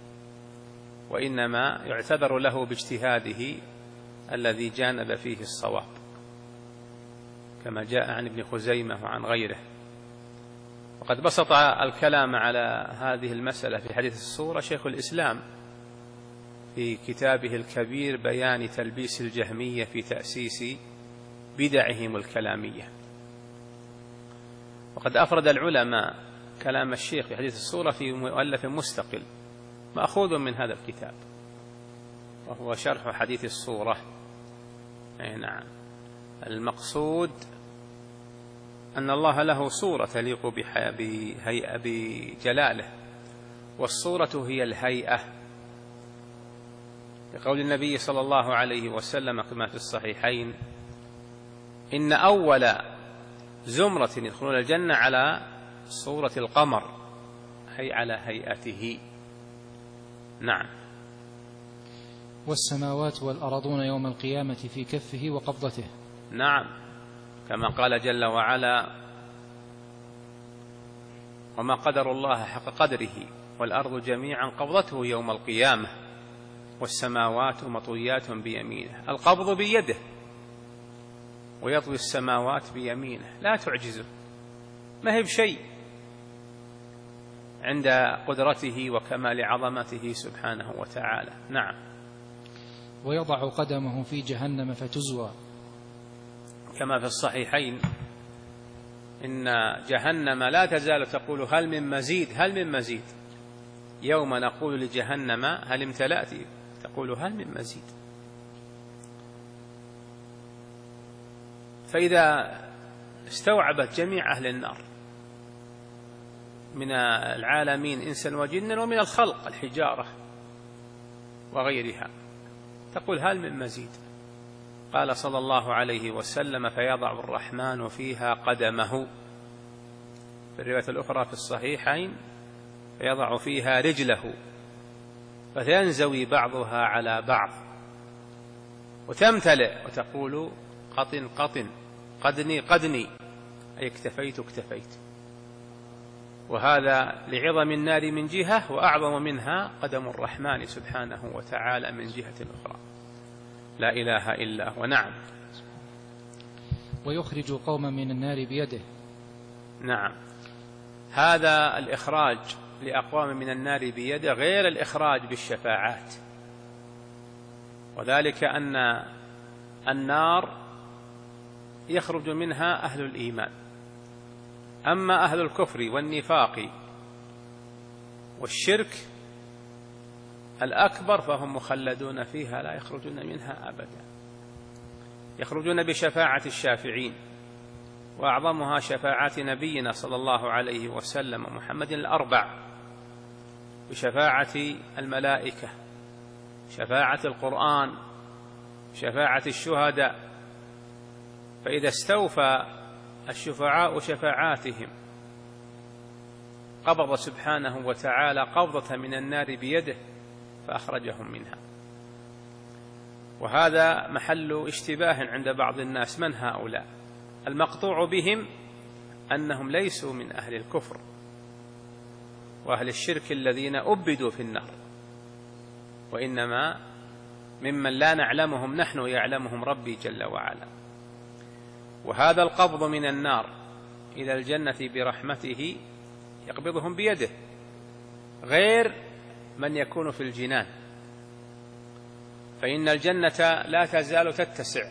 Speaker 1: وإنما يعتذر له باجتهاده الذي جانب فيه الصواب، كما جاء عن ابن خزيمة وعن غيره. وقد بسط الكلام على هذه المسألة في حديث الصورة شيخ الإسلام في كتابه الكبير بيان تلبيس الجهمية في تأسيس بدعهم الكلامية. وقد أفرد العلماء كلام الشيخ في حديث الصورة في مؤلف مستقل مأخوذ من هذا الكتاب، وهو شرح حديث الصورة. أي نعم، المقصود أن الله له صورة تليق بهيئة بجلاله، والصورة هي الهيئة، لقول النبي صلى الله عليه وسلم كما في الصحيحين: إن أول زمرة يدخلون الجنة على صورة القمر، أي على هيئته. نعم.
Speaker 2: والسماوات والأرضون يوم القيامة في كفه وقبضته.
Speaker 1: نعم، كما قال جل وعلا: وما قدر الله حق قدره والأرض جميعا قبضته يوم القيامة والسماوات مطويات بيمينه. القبض بيده، ويطوي السماوات بيمينه، لا تعجزه، ما هي بشيء عند قدرته وكمال عظمته سبحانه وتعالى. نعم.
Speaker 2: ويضع قدمه في جهنم فتزوى،
Speaker 1: كما في الصحيحين: إن جهنم لا تزال تقول هل من مزيد هل من مزيد، يوم نقول لجهنم هل امتلأت تقول هل من مزيد. فإذا استوعبت جميع أهل النار من العالمين إنسا وجنا ومن الخلق الحجارة وغيرها، تقول هل من مزيد. قال صلى الله عليه وسلم: فيضع الرحمن فيها قدمه. في الرواية الأخرى في الصحيحين: فيضع فيها رجله، فينزوي بعضها على بعض وتمتلئ وتقول قطن قطن قدني قدني، أي اكتفيت اكتفيت. وهذا لعظم النار من جهة، وأعظم منها قدم الرحمن سبحانه وتعالى من جهة أخرى. لا إله إلا هو. نعم.
Speaker 2: ويخرج قوما من النار بيده.
Speaker 1: نعم، هذا الإخراج لأقوام من النار بيده غير الإخراج بالشفاعات، وذلك أن النار يخرج منها أهل الإيمان، أما أهل الكفر والنفاق والشرك الأكبر فهم مخلدون فيها لا يخرجون منها أبدا. يخرجون بشفاعة الشافعين، وأعظمها شفاعة نبينا صلى الله عليه وسلم محمد الأربع، بشفاعة الملائكة، شفاعة القرآن، شفاعة الشهداء. فإذا استوفى الشفعاء شفاعاتهم قبض سبحانه وتعالى قبضة من النار بيده فأخرجهم منها. وهذا محل اشتباه عند بعض الناس، من هؤلاء؟ المقطوع بهم أنهم ليسوا من أهل الكفر وأهل الشرك الذين أبدوا في النار، وإنما ممن لا نعلمهم نحن يعلمهم ربي جل وعلا. وهذا القبض من النار إلى الجنة برحمته يقبضهم بيده، غير من يكون في الجنان، فإن الجنة لا تزال تتسع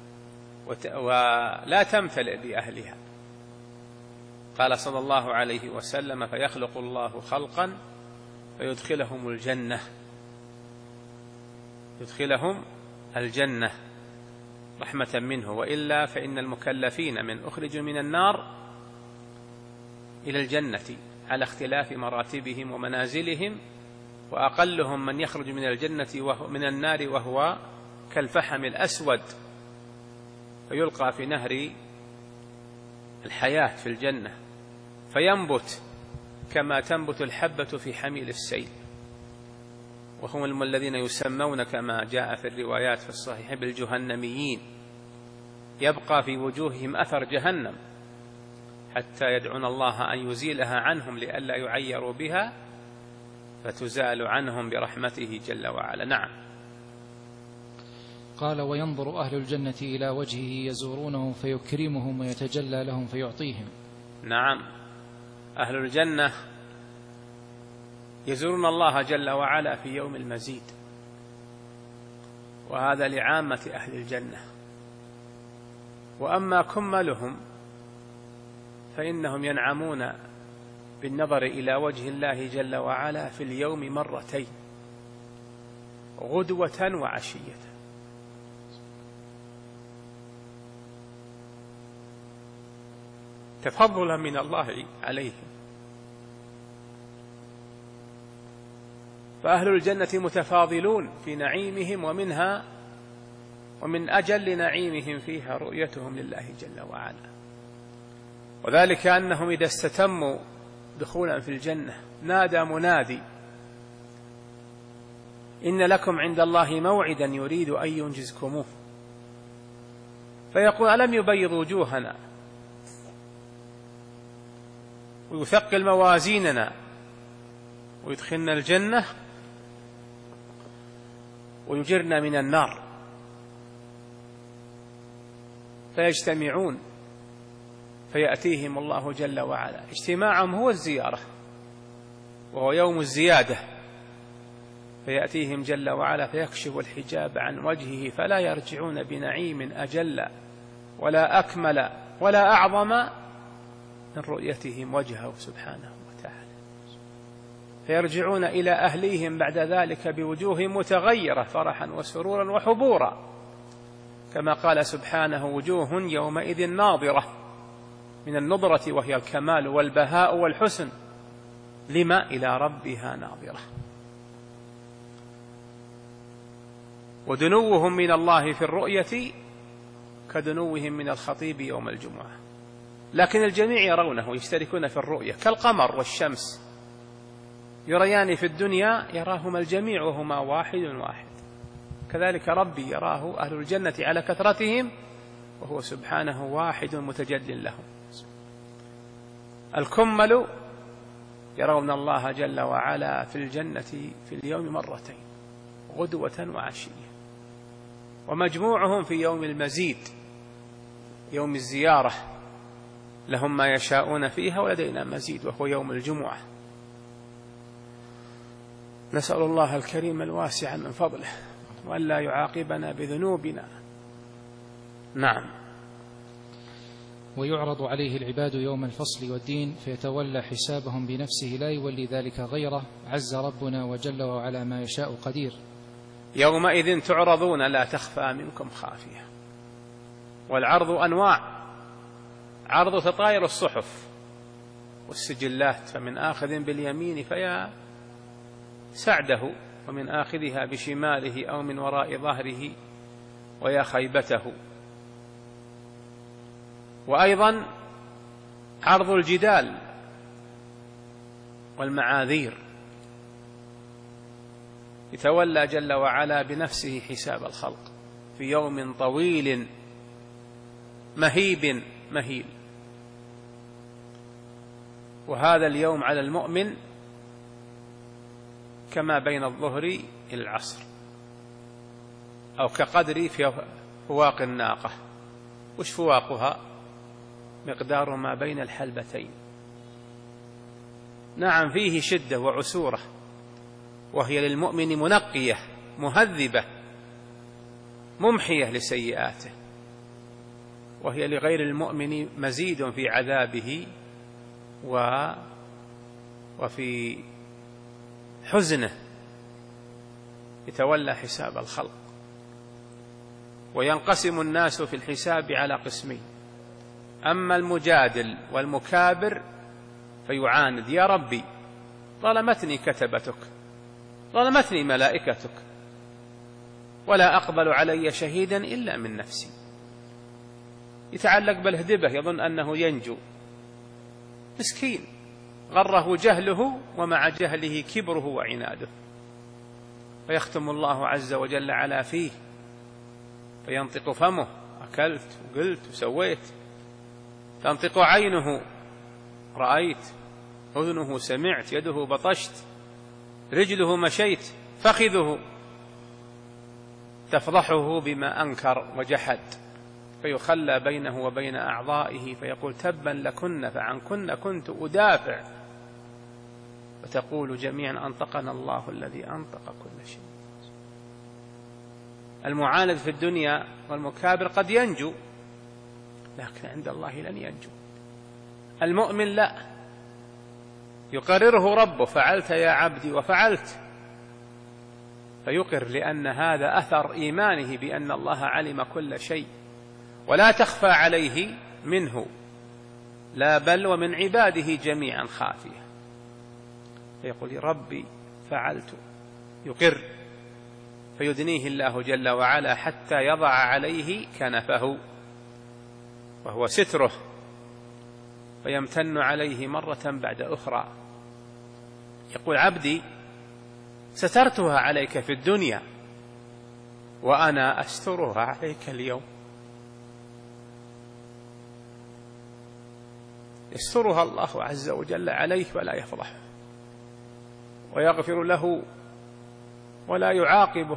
Speaker 1: ولا تمتلئ بأهلها. قال صلى الله عليه وسلم: فيخلق الله خلقا فيدخلهم الجنة، يدخلهم الجنة رحمة منه، وإلا فإن المكلفين من أخرجوا من النار إلى الجنة على اختلاف مراتبهم ومنازلهم، وأقلهم من يخرج من الجنة وهو من النار وهو كالفحم الأسود فيلقى في نهر الحياة في الجنة فينبت كما تنبت الحبة في حميل السيل، وهم الذين يسمون كما جاء في الروايات في الصحيح بالجهنميين، يبقى في وجوههم أثر جهنم حتى يدعون الله أن يزيلها عنهم لئلا يعيروا بها، فتزال عنهم برحمته جل وعلا. نعم.
Speaker 2: قال: وينظر أهل الجنة إلى وجهه يزورونه فيكرمهم ويتجلى لهم فيعطيهم.
Speaker 1: نعم، أهل الجنة يزورون الله جل وعلا في يوم المزيد، وهذا لعامة أهل الجنة. وأما كملهم فإنهم ينعمون بالنظر إلى وجه الله جل وعلا في اليوم مرتين، غدوة وعشية. تفضلا من الله عليهم. فأهل الجنة متفاضلون في نعيمهم، ومنها ومن أجل نعيمهم فيها رؤيتهم لله جل وعلا، وذلك أنهم إذا استتموا دخولا في الجنة نادى منادي: إن لكم عند الله موعدا يريد أن ينجزكموه. فيقول: ألم يبيض وجوهنا ويثقل موازيننا ويدخلنا الجنة ويجرنا من النار؟ فيجتمعون فيأتيهم الله جل وعلا. اجتماعهم هو الزيارة، وهو يوم الزيادة، فيأتيهم جل وعلا فيكشف الحجاب عن وجهه فلا يرجعون بنعيم أجل ولا أكمل ولا أعظم من رؤيتهم وجهه سبحانه وتعالى، فيرجعون إلى أهليهم بعد ذلك بوجوه متغيرة فرحا وسرورا وحبورا، كما قال سبحانه: وجوه يومئذ ناظرة، من النظرة وهي الكمال والبهاء والحسن، لما إلى ربها ناظرة. ودنوهم من الله في الرؤية كدنوهم من الخطيب يوم الجمعة، لكن الجميع يرونه، يشتركون في الرؤية كالقمر والشمس، يريان في الدنيا يراهما الجميع وهما واحد واحد، كذلك ربي يراه أهل الجنة على كثرتهم وهو سبحانه واحد متجل لهم. الكمل يرون الله جل وعلا في الجنة في اليوم مرتين غدوة وعشية، ومجموعهم في يوم المزيد يوم الزيارة لهم ما يشاءون فيها ولدينا مزيد وهو يوم الجمعة. نسأل الله الكريم الواسع من فضله وأن لا يعاقبنا بذنوبنا. نعم.
Speaker 2: ويعرض عليه العباد يوم الفصل والدين فيتولى حسابهم بنفسه لا يولي ذلك غيره، عز ربنا وجل وعلا ما يشاء قدير.
Speaker 1: يومئذ تعرضون لا تخفى منكم خافية. والعرض أنواع: عرض تطاير الصحف والسجلات، فمن آخذ باليمين فيا سعده، ومن آخذها بشماله أو من وراء ظهره ويا خيبته. وأيضا عرض الجدال والمعاذير، يتولى جل وعلا بنفسه حساب الخلق في يوم طويل مهيب مهيل. وهذا اليوم على المؤمن كما بين الظهر إلى العصر، أو كقدر في فواق الناقة. وش فواقها؟ مقدار ما بين الحلبتين. نعم، فيه شدة وعسورة، وهي للمؤمن منقية مهذبة ممحية لسيئاته، وهي لغير المؤمن مزيد في عذابه و وفي حزنه، يتولى حساب الخلق. وينقسم الناس في الحساب على قسمين: أما المجادل والمكابر فيعاند: يا ربي ظلمتني كتبتك، ظلمتني ملائكتك، ولا أقبل علي شهيدا إلا من نفسي. يتعلق بالهدبة، يظن أنه ينجو، مسكين غره جهله، ومع جهله كبره وعناده. فيختم الله عز وجل على فيه فينطق فمه: أكلت وقلت وسويت. تنطق عينه: رأيت. أذنه: سمعت. يده: بطشت. رجله: مشيت. فخذه تفضحه بما أنكر وجحد، فيخلى بينه وبين أعضائه فيقول: تبا لكن فعنكن كنت أدافع. فتقول جميعا: أنطقنا الله الذي أنطق كل شيء. المعاند في الدنيا والمكابر قد ينجو، لكن عند الله لن ينجو. المؤمن لا، يقرره ربه: فعلت يا عبدي وفعلت، فيقر، لأن هذا أثر إيمانه بأن الله علم كل شيء ولا تخفى عليه منه، لا بل ومن عباده جميعا خافية. فيقول: ربي فعلت، يقر، فيدنيه الله جل وعلا حتى يضع عليه كنفه وهو ستره، فيمتن عليه مرة بعد أخرى. يقول: عبدي سترتها عليك في الدنيا وأنا أسترها عليك اليوم. يسترها الله عز وجل عليه ولا يفضحه، ويغفر له ولا يعاقبه،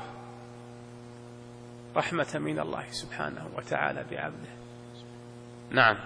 Speaker 1: رحمة من الله سبحانه وتعالى بعبده. نعم.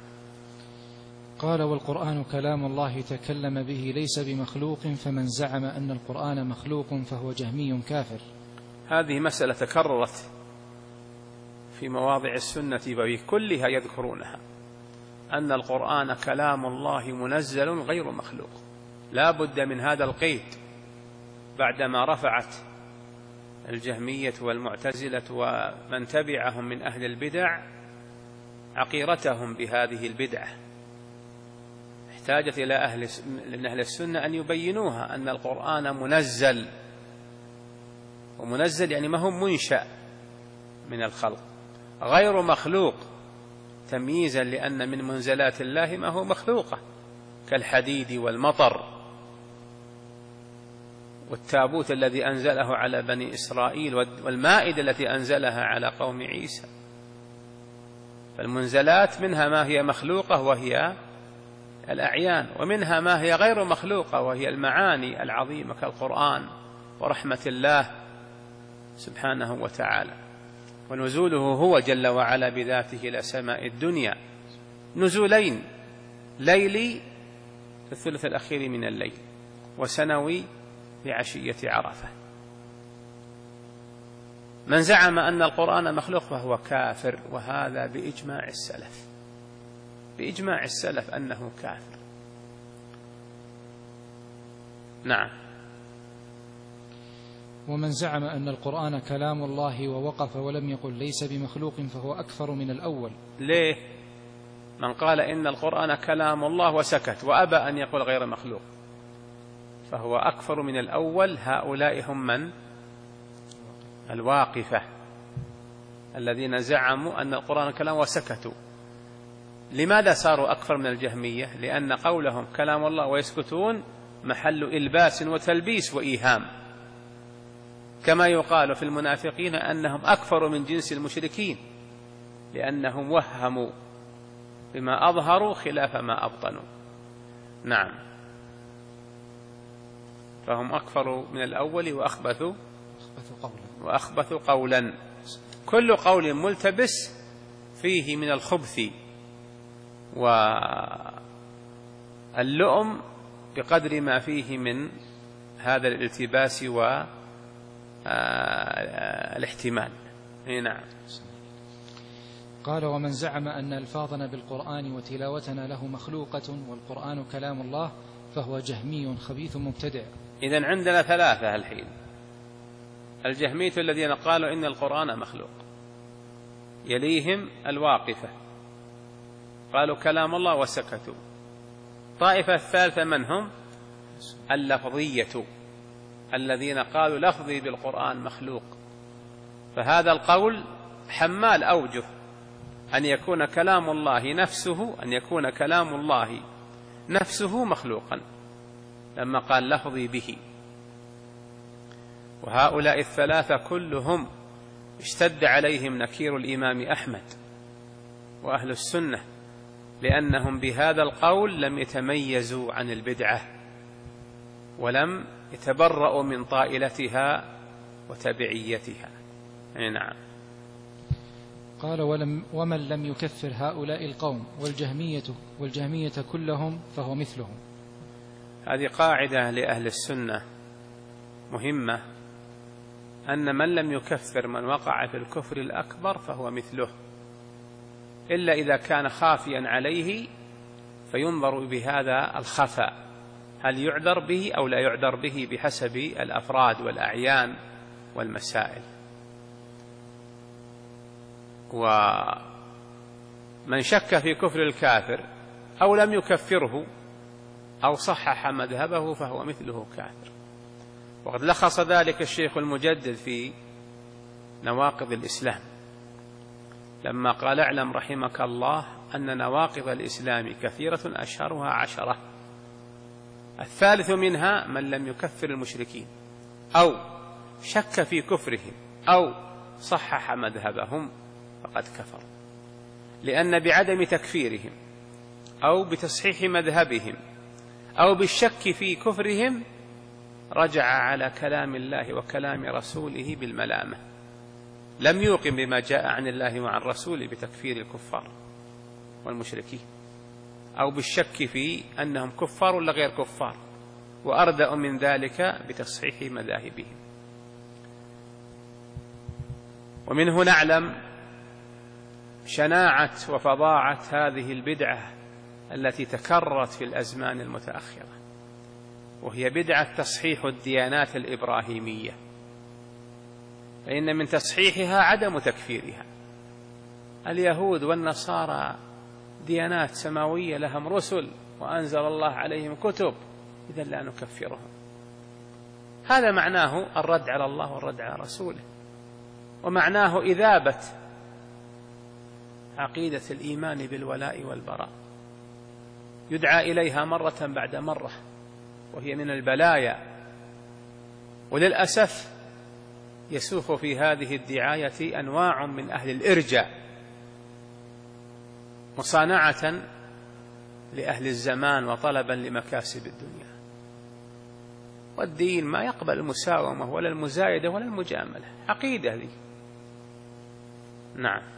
Speaker 2: قال: والقرآن كلام الله تكلم به ليس بمخلوق، فمن زعم أن القرآن مخلوق فهو جهمي كافر.
Speaker 1: هذه مسألة تكررت في مواضع السنة وفي كلها يذكرونها، أن القرآن كلام الله منزل غير مخلوق. لا بد من هذا القيد بعدما رفعت الجهمية والمعتزلة ومن تبعهم من أهل البدع عقيرتهم بهذه البدعة. احتاجت إلى أهل أهل السنة أن يبينوها أن القرآن منزل، ومنزل يعني ما هو منشأ من الخلق، غير مخلوق، تمييزا لأن من منزلات الله ما هو مخلوقة كالحديد والمطر والتابوت الذي أنزله على بني إسرائيل والمائدة التي أنزلها على قوم عيسى. فالمنزلات منها ما هي مخلوقة وهي الأعيان، ومنها ما هي غير مخلوقة وهي المعاني العظيمة كالقرآن ورحمة الله سبحانه وتعالى. ونزوله هو جل وعلا بذاته إلى سماء الدنيا نزولين، ليلي في الثلث الأخير من الليل، وسنوي بعشية عرفة. من زعم أن القرآن مخلوق فهو كافر، وهذا بإجماع السلف، بإجماع السلف أنه كافر. نعم.
Speaker 2: ومن زعم أن القرآن كلام الله ووقف ولم يقل ليس بمخلوق فهو أكفر من الأول.
Speaker 1: ليه؟ من قال إن القرآن كلام الله وسكت وأبى أن يقول غير مخلوق فهو أكفر من الأول. هؤلاء هم من؟ الواقفة الذين زعموا أن القرآن كلام وسكتوا. لماذا صاروا أكفر من الجهمية؟ لأن قولهم كلام الله ويسكتون محل إلباس وتلبيس وإيهام، كما يقال في المنافقين أنهم أكفر من جنس المشركين، لأنهم وهموا بما أظهروا خلاف ما أبطنوا. نعم. فهم أكفروا من الأول وأخبثوا وأخبثوا قولا. كل قول ملتبس فيه من الخبث واللؤم بقدر ما فيه من هذا الالتباس والاحتمال. نعم.
Speaker 2: قال: ومن زعم أن ألفاظنا بالقرآن وتلاوتنا له مخلوقة والقرآن كلام الله فهو جهمي خبيث مبتدع.
Speaker 1: إذن عندنا ثلاثة الحين: الجهمية الذين قالوا إن القرآن مخلوق، يليهم الواقفة قالوا كلام الله وسكتوا. طائفة الثالثة من هم؟ اللفظية الذين قالوا لفظي بالقرآن مخلوق. فهذا القول حمال أوجه: أن يكون كلام الله نفسه أن يكون كلام الله نفسه مخلوقا لما قال لفظي به. وهؤلاء الثلاثة كلهم اشتد عليهم نكير الإمام أحمد وأهل السنة، لأنهم بهذا القول لم يتميزوا عن البدعة ولم يتبرؤوا من طائلتها وتبعيتها. نعم.
Speaker 2: قال: ولم ومن لم يكفر هؤلاء القوم والجهمية والجهمية كلهم فهو مثلهم.
Speaker 1: هذه قاعدة لأهل السنة مهمة، أن من لم يكفر من وقع في الكفر الأكبر فهو مثله، إلا إذا كان خافيا عليه فينظر بهذا الخفاء هل يعذر به أو لا يعذر به بحسب الأفراد والأعيان والمسائل. ومن شك في كفر الكافر أو لم يكفره أو صحح مذهبه فهو مثله كافر. وقد لخص ذلك الشيخ المجدد في نواقض الإسلام لما قال: اعلم رحمك الله أن نواقض الإسلام كثيرة أشهرها عشرة، الثالث منها من لم يكفر المشركين أو شك في كفرهم أو صحح مذهبهم فقد كفر، لأن بعدم تكفيرهم أو بتصحيح مذهبهم أو بالشك في كفرهم رجع على كلام الله وكلام رسوله بالملامة، لم يوقن بما جاء عن الله وعن رسوله بتكفير الكفار والمشركين أو بالشك في أنهم كفار ولا غير كفار، وأردأ من ذلك بتصحيح مذاهبهم. ومنه نعلم شناعة وفظاعة هذه البدعة التي تكررت في الأزمان المتأخرة، وهي بدعة تصحيح الديانات الإبراهيمية، فإن من تصحيحها عدم تكفيرها. اليهود والنصارى ديانات سماوية لهم رسل وأنزل الله عليهم كتب، إذن لا نكفرهم. هذا معناه الرد على الله والرد على رسوله، ومعناه إذابة عقيدة الإيمان بالولاء والبراء، يدعى إليها مرة بعد مرة، وهي من البلايا وللأسف يسوق في هذه الدعاية أنواع من أهل الإرجاء مصانعة لأهل الزمان وطلبا لمكاسب الدنيا، والدين ما يقبل المساومة ولا المزايدة ولا المجاملة، عقيدة ذي. نعم.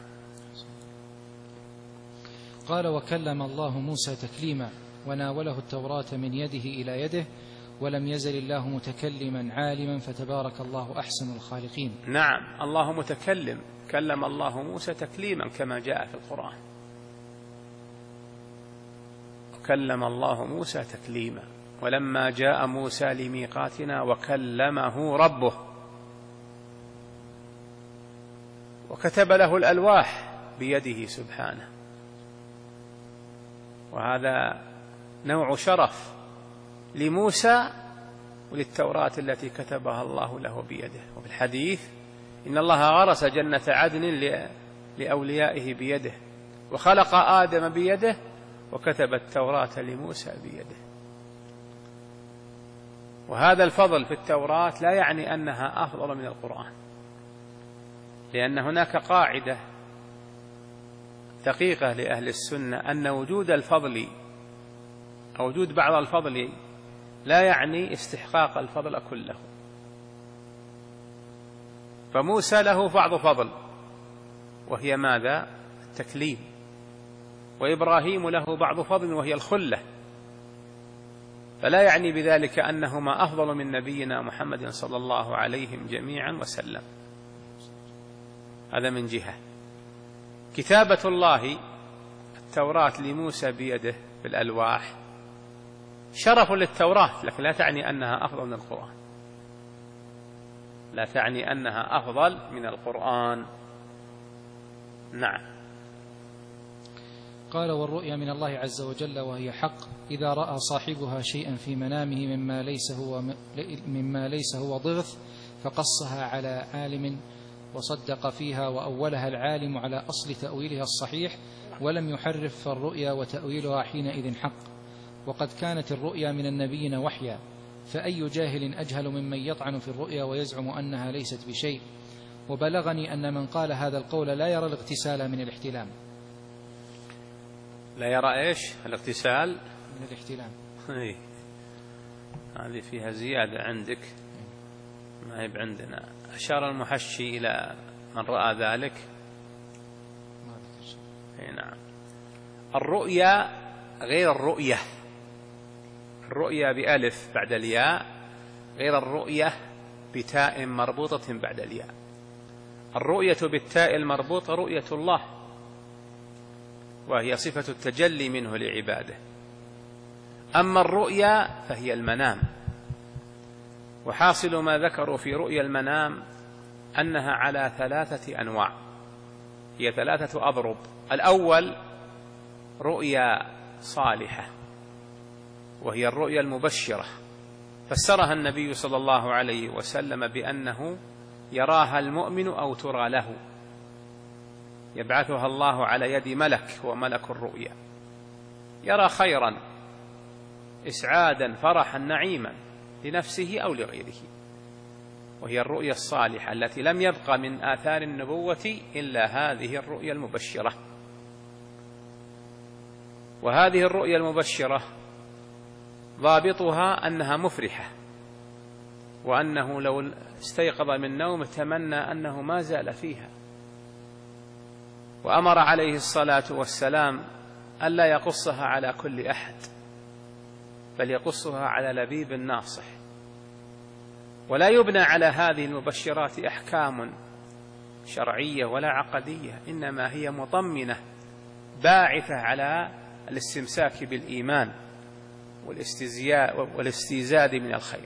Speaker 2: قال: وكلم الله موسى تكليما وناوله التوراة من يده إلى يده ولم يزل الله متكلما عالما فتبارك الله أحسن الخالقين.
Speaker 1: نعم، الله متكلم، كلم الله موسى تكليما كما جاء في القرآن. كلم الله موسى تكليما. ولما جاء موسى لميقاتنا وكلمه ربه وكتب له الألواح بيده سبحانه، وهذا نوع شرف لموسى وللتوراة التي كتبها الله له بيده. وفي الحديث إن الله غرس جنة عدن لأوليائه بيده، وخلق آدم بيده، وكتب التوراة لموسى بيده. وهذا الفضل في التوراة لا يعني أنها أفضل من القرآن، لأن هناك قاعدة دقيقة لأهل السنة أن وجود الفضل أو وجود بعض الفضل لا يعني استحقاق الفضل كله. فموسى له بعض فضل وهي ماذا؟ التكليم. وإبراهيم له بعض فضل وهي الخلة، فلا يعني بذلك أنهما أفضل من نبينا محمد صلى الله عليه جميعا وسلم. هذا من جهة. كتابة الله التوراة لموسى بيده بالألواح شرف للتوراة، لكن لا تعني أنها أفضل من القرآن، لا تعني أنها أفضل من القرآن. نعم.
Speaker 2: قال: والرؤيا من الله عز وجل وهي حق إذا رأى صاحبها شيئا في منامه مما ليس هو, مما ليس هو ضغث فقصها على عالم وصدق فيها وأولها العالم على أصل تأويلها الصحيح ولم يحرف، فالرؤيا وتأويلها حينئذ حق. وقد كانت الرؤيا من النبيين وحيا، فأي جاهل أجهل ممن يطعن في الرؤيا ويزعم أنها ليست بشيء. وبلغني أن من قال هذا القول لا يرى الاغتسال من الاحتلام.
Speaker 1: لا يرى إيش؟ الاغتسال
Speaker 2: من الاحتلام.
Speaker 1: اي هذه فيها زيادة عندك، ما هي عندنا. أشار المحشي إلى من رأى ذلك. اي نعم. الرؤيا غير الرؤية، الرؤيا بألف بعد الياء غير الرؤية بتاء مربوطة بعد الياء. الرؤية بالتاء المربوطة رؤية الله، وهي صفة التجلي منه لعباده. أما الرؤيا فهي المنام. وحاصل ما ذكروا في رؤيا المنام أنها على ثلاثة أنواع، هي ثلاثة أضرب. الأول رؤيا صالحة، وهي الرؤيا المبشرة، فسرها النبي صلى الله عليه وسلم بأنه يراها المؤمن أو ترى له، يبعثها الله على يد ملك، هو ملك الرؤيا، يرى خيرا إسعادا فرحا نعيما لنفسه أو لغيره، وهي الرؤيا الصالحة التي لم يبقى من آثار النبوة إلا هذه الرؤيا المبشرة. وهذه الرؤيا المبشرة ضابطها أنها مفرحة، وأنه لو استيقظ من نوم تمنى أنه ما زال فيها. وأمر عليه الصلاة والسلام ألا يقصها على كل أحد، بل يقصها على لبيب ناصح. ولا يبنى على هذه المبشرات أحكام شرعية ولا عقدية، إنما هي مطمنة باعثة على الاستمساك بالإيمان والاستزاد من الخير.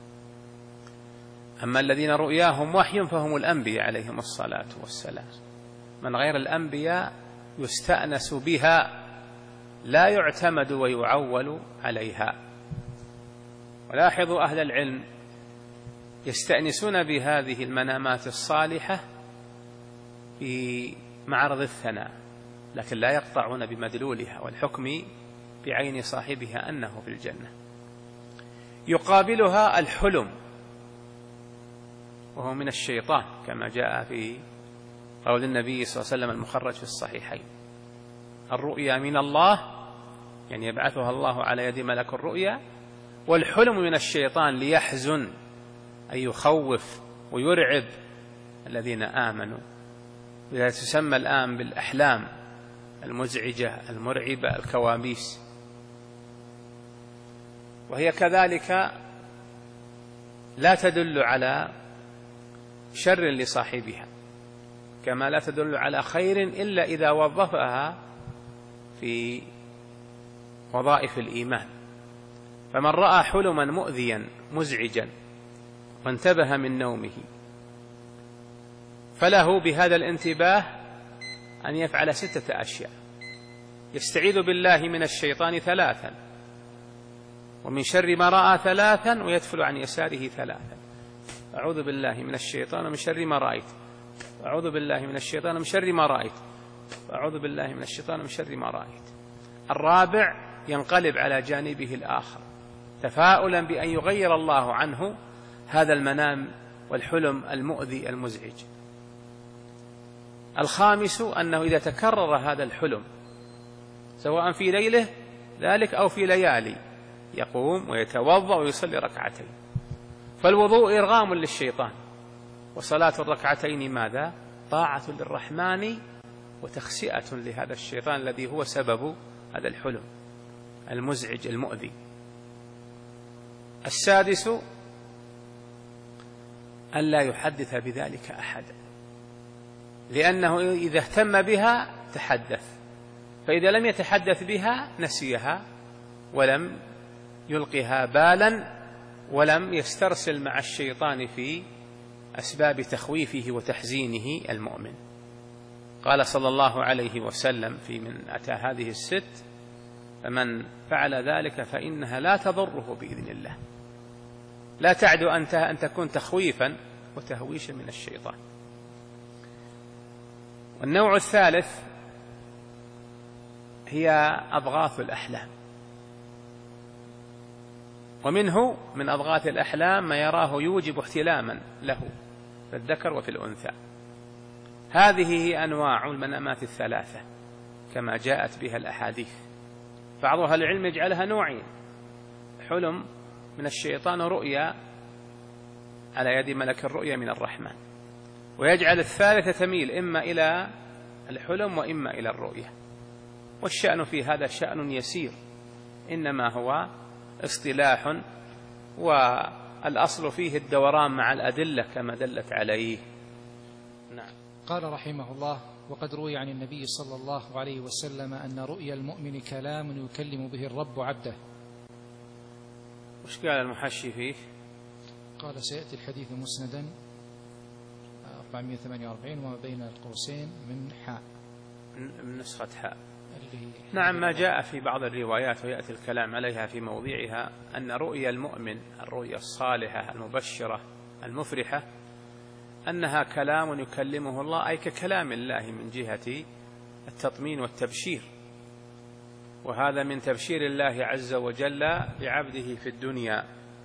Speaker 1: أما الذين رؤياهم وحي فهم الأنبياء عليهم الصلاة والسلام. من غير الأنبياء يستأنس بها، لا يعتمد ويعول عليها. ولاحظوا أهل العلم يستأنسون بهذه المنامات الصالحة في معرض الثناء، لكن لا يقطعون بمدلولها والحكم بعين صاحبها أنه في الجنة. يقابلها الحلم وهو من الشيطان كما جاء في قول النبي صلى الله عليه وسلم المخرج في الصحيحين: الرؤيا من الله، يعني يبعثها الله على يد ملك الرؤيا، والحلم من الشيطان ليحزن، أي يخوف ويرعب الذين آمنوا. وهذا تسمى الآن بالأحلام المزعجة المرعبة الكوابيس. وهي كذلك لا تدل على شر لصاحبها، كما لا تدل على خير إلا إذا وظفها في وظائف الإيمان. فمن رأى حلما مؤذيا مزعجا وانتبه من نومه فله بهذا الانتباه أن يفعل ستة أشياء: يستعيذ بالله من الشيطان ثلاثا، ومن شر ما رأى ثلاثا، ويدفل عن يساره ثلاثا: أعوذ بالله من الشيطان ومن شر ما رأيت، أعوذ بالله من الشيطان ومن شر ما رأيت، أعوذ بالله من الشيطان ومن شر ما رأيت. الرابع ينقلب على جانبه الآخر تفاؤلا بأن يغير الله عنه هذا المنام والحلم المؤذي المزعج. الخامس أنه إذا تكرر هذا الحلم سواء في ليله ذلك أو في ليالي يقوم ويتوضأ ويصلي ركعتين. فالوضوء إرغام للشيطان، وصلاة الركعتين ماذا؟ طاعة للرحمن وتخسئة لهذا الشيطان الذي هو سبب هذا الحلم المزعج المؤذي. السادس ألا يحدث بذلك أحدا، لأنه إذا اهتم بها تحدث، فإذا لم يتحدث بها نسيها ولم يلقها بالا ولم يسترسل مع الشيطان في أسباب تخويفه وتحزينه المؤمن. قال صلى الله عليه وسلم في من أتى هذه الست: فمن فعل ذلك فإنها لا تضره بإذن الله. لا تعدو أنت أن تكون تخويفا وتهويشا من الشيطان. والنوع الثالث هي أضغاث الأحلام، ومنه من أضغاث الأحلام ما يراه يوجب احتلاما له في الذكر وفي الأنثى. هذه هي أنواع المنامات الثلاثة كما جاءت بها الأحاديث. بعض أهل العلم يجعلها نوعين: حلم من الشيطان ورؤيا على يد ملك الرؤيا من الرحمن، ويجعل الثالثة تميل إما إلى الحلم وإما إلى الرؤيا. والشأن في هذا شأن يسير، إنما هو اصطلاح، والأصل فيه الدوران مع الأدلة كما دلت عليه. نعم.
Speaker 2: قال رحمه الله: وقد روي عن النبي صلى الله عليه وسلم أن رؤيا المؤمن كلام يكلم به الرب عبده.
Speaker 1: وش قال المحشي فيه؟
Speaker 2: قال: سيأتي الحديث مسندا أربعمائة وثمانية وأربعين وما بين القوسين من حاء،
Speaker 1: من نسخة حاء. نعم، ما جاء في بعض الروايات ويأتي الكلام عليها في موضعها أن رؤيا المؤمن الرؤيا الصالحة المبشرة المفرحة أنها كلام يكلمه الله، أي ككلام الله من جهة التطمين والتبشير، وهذا من تبشير الله عز وجل بعبده في الدنيا.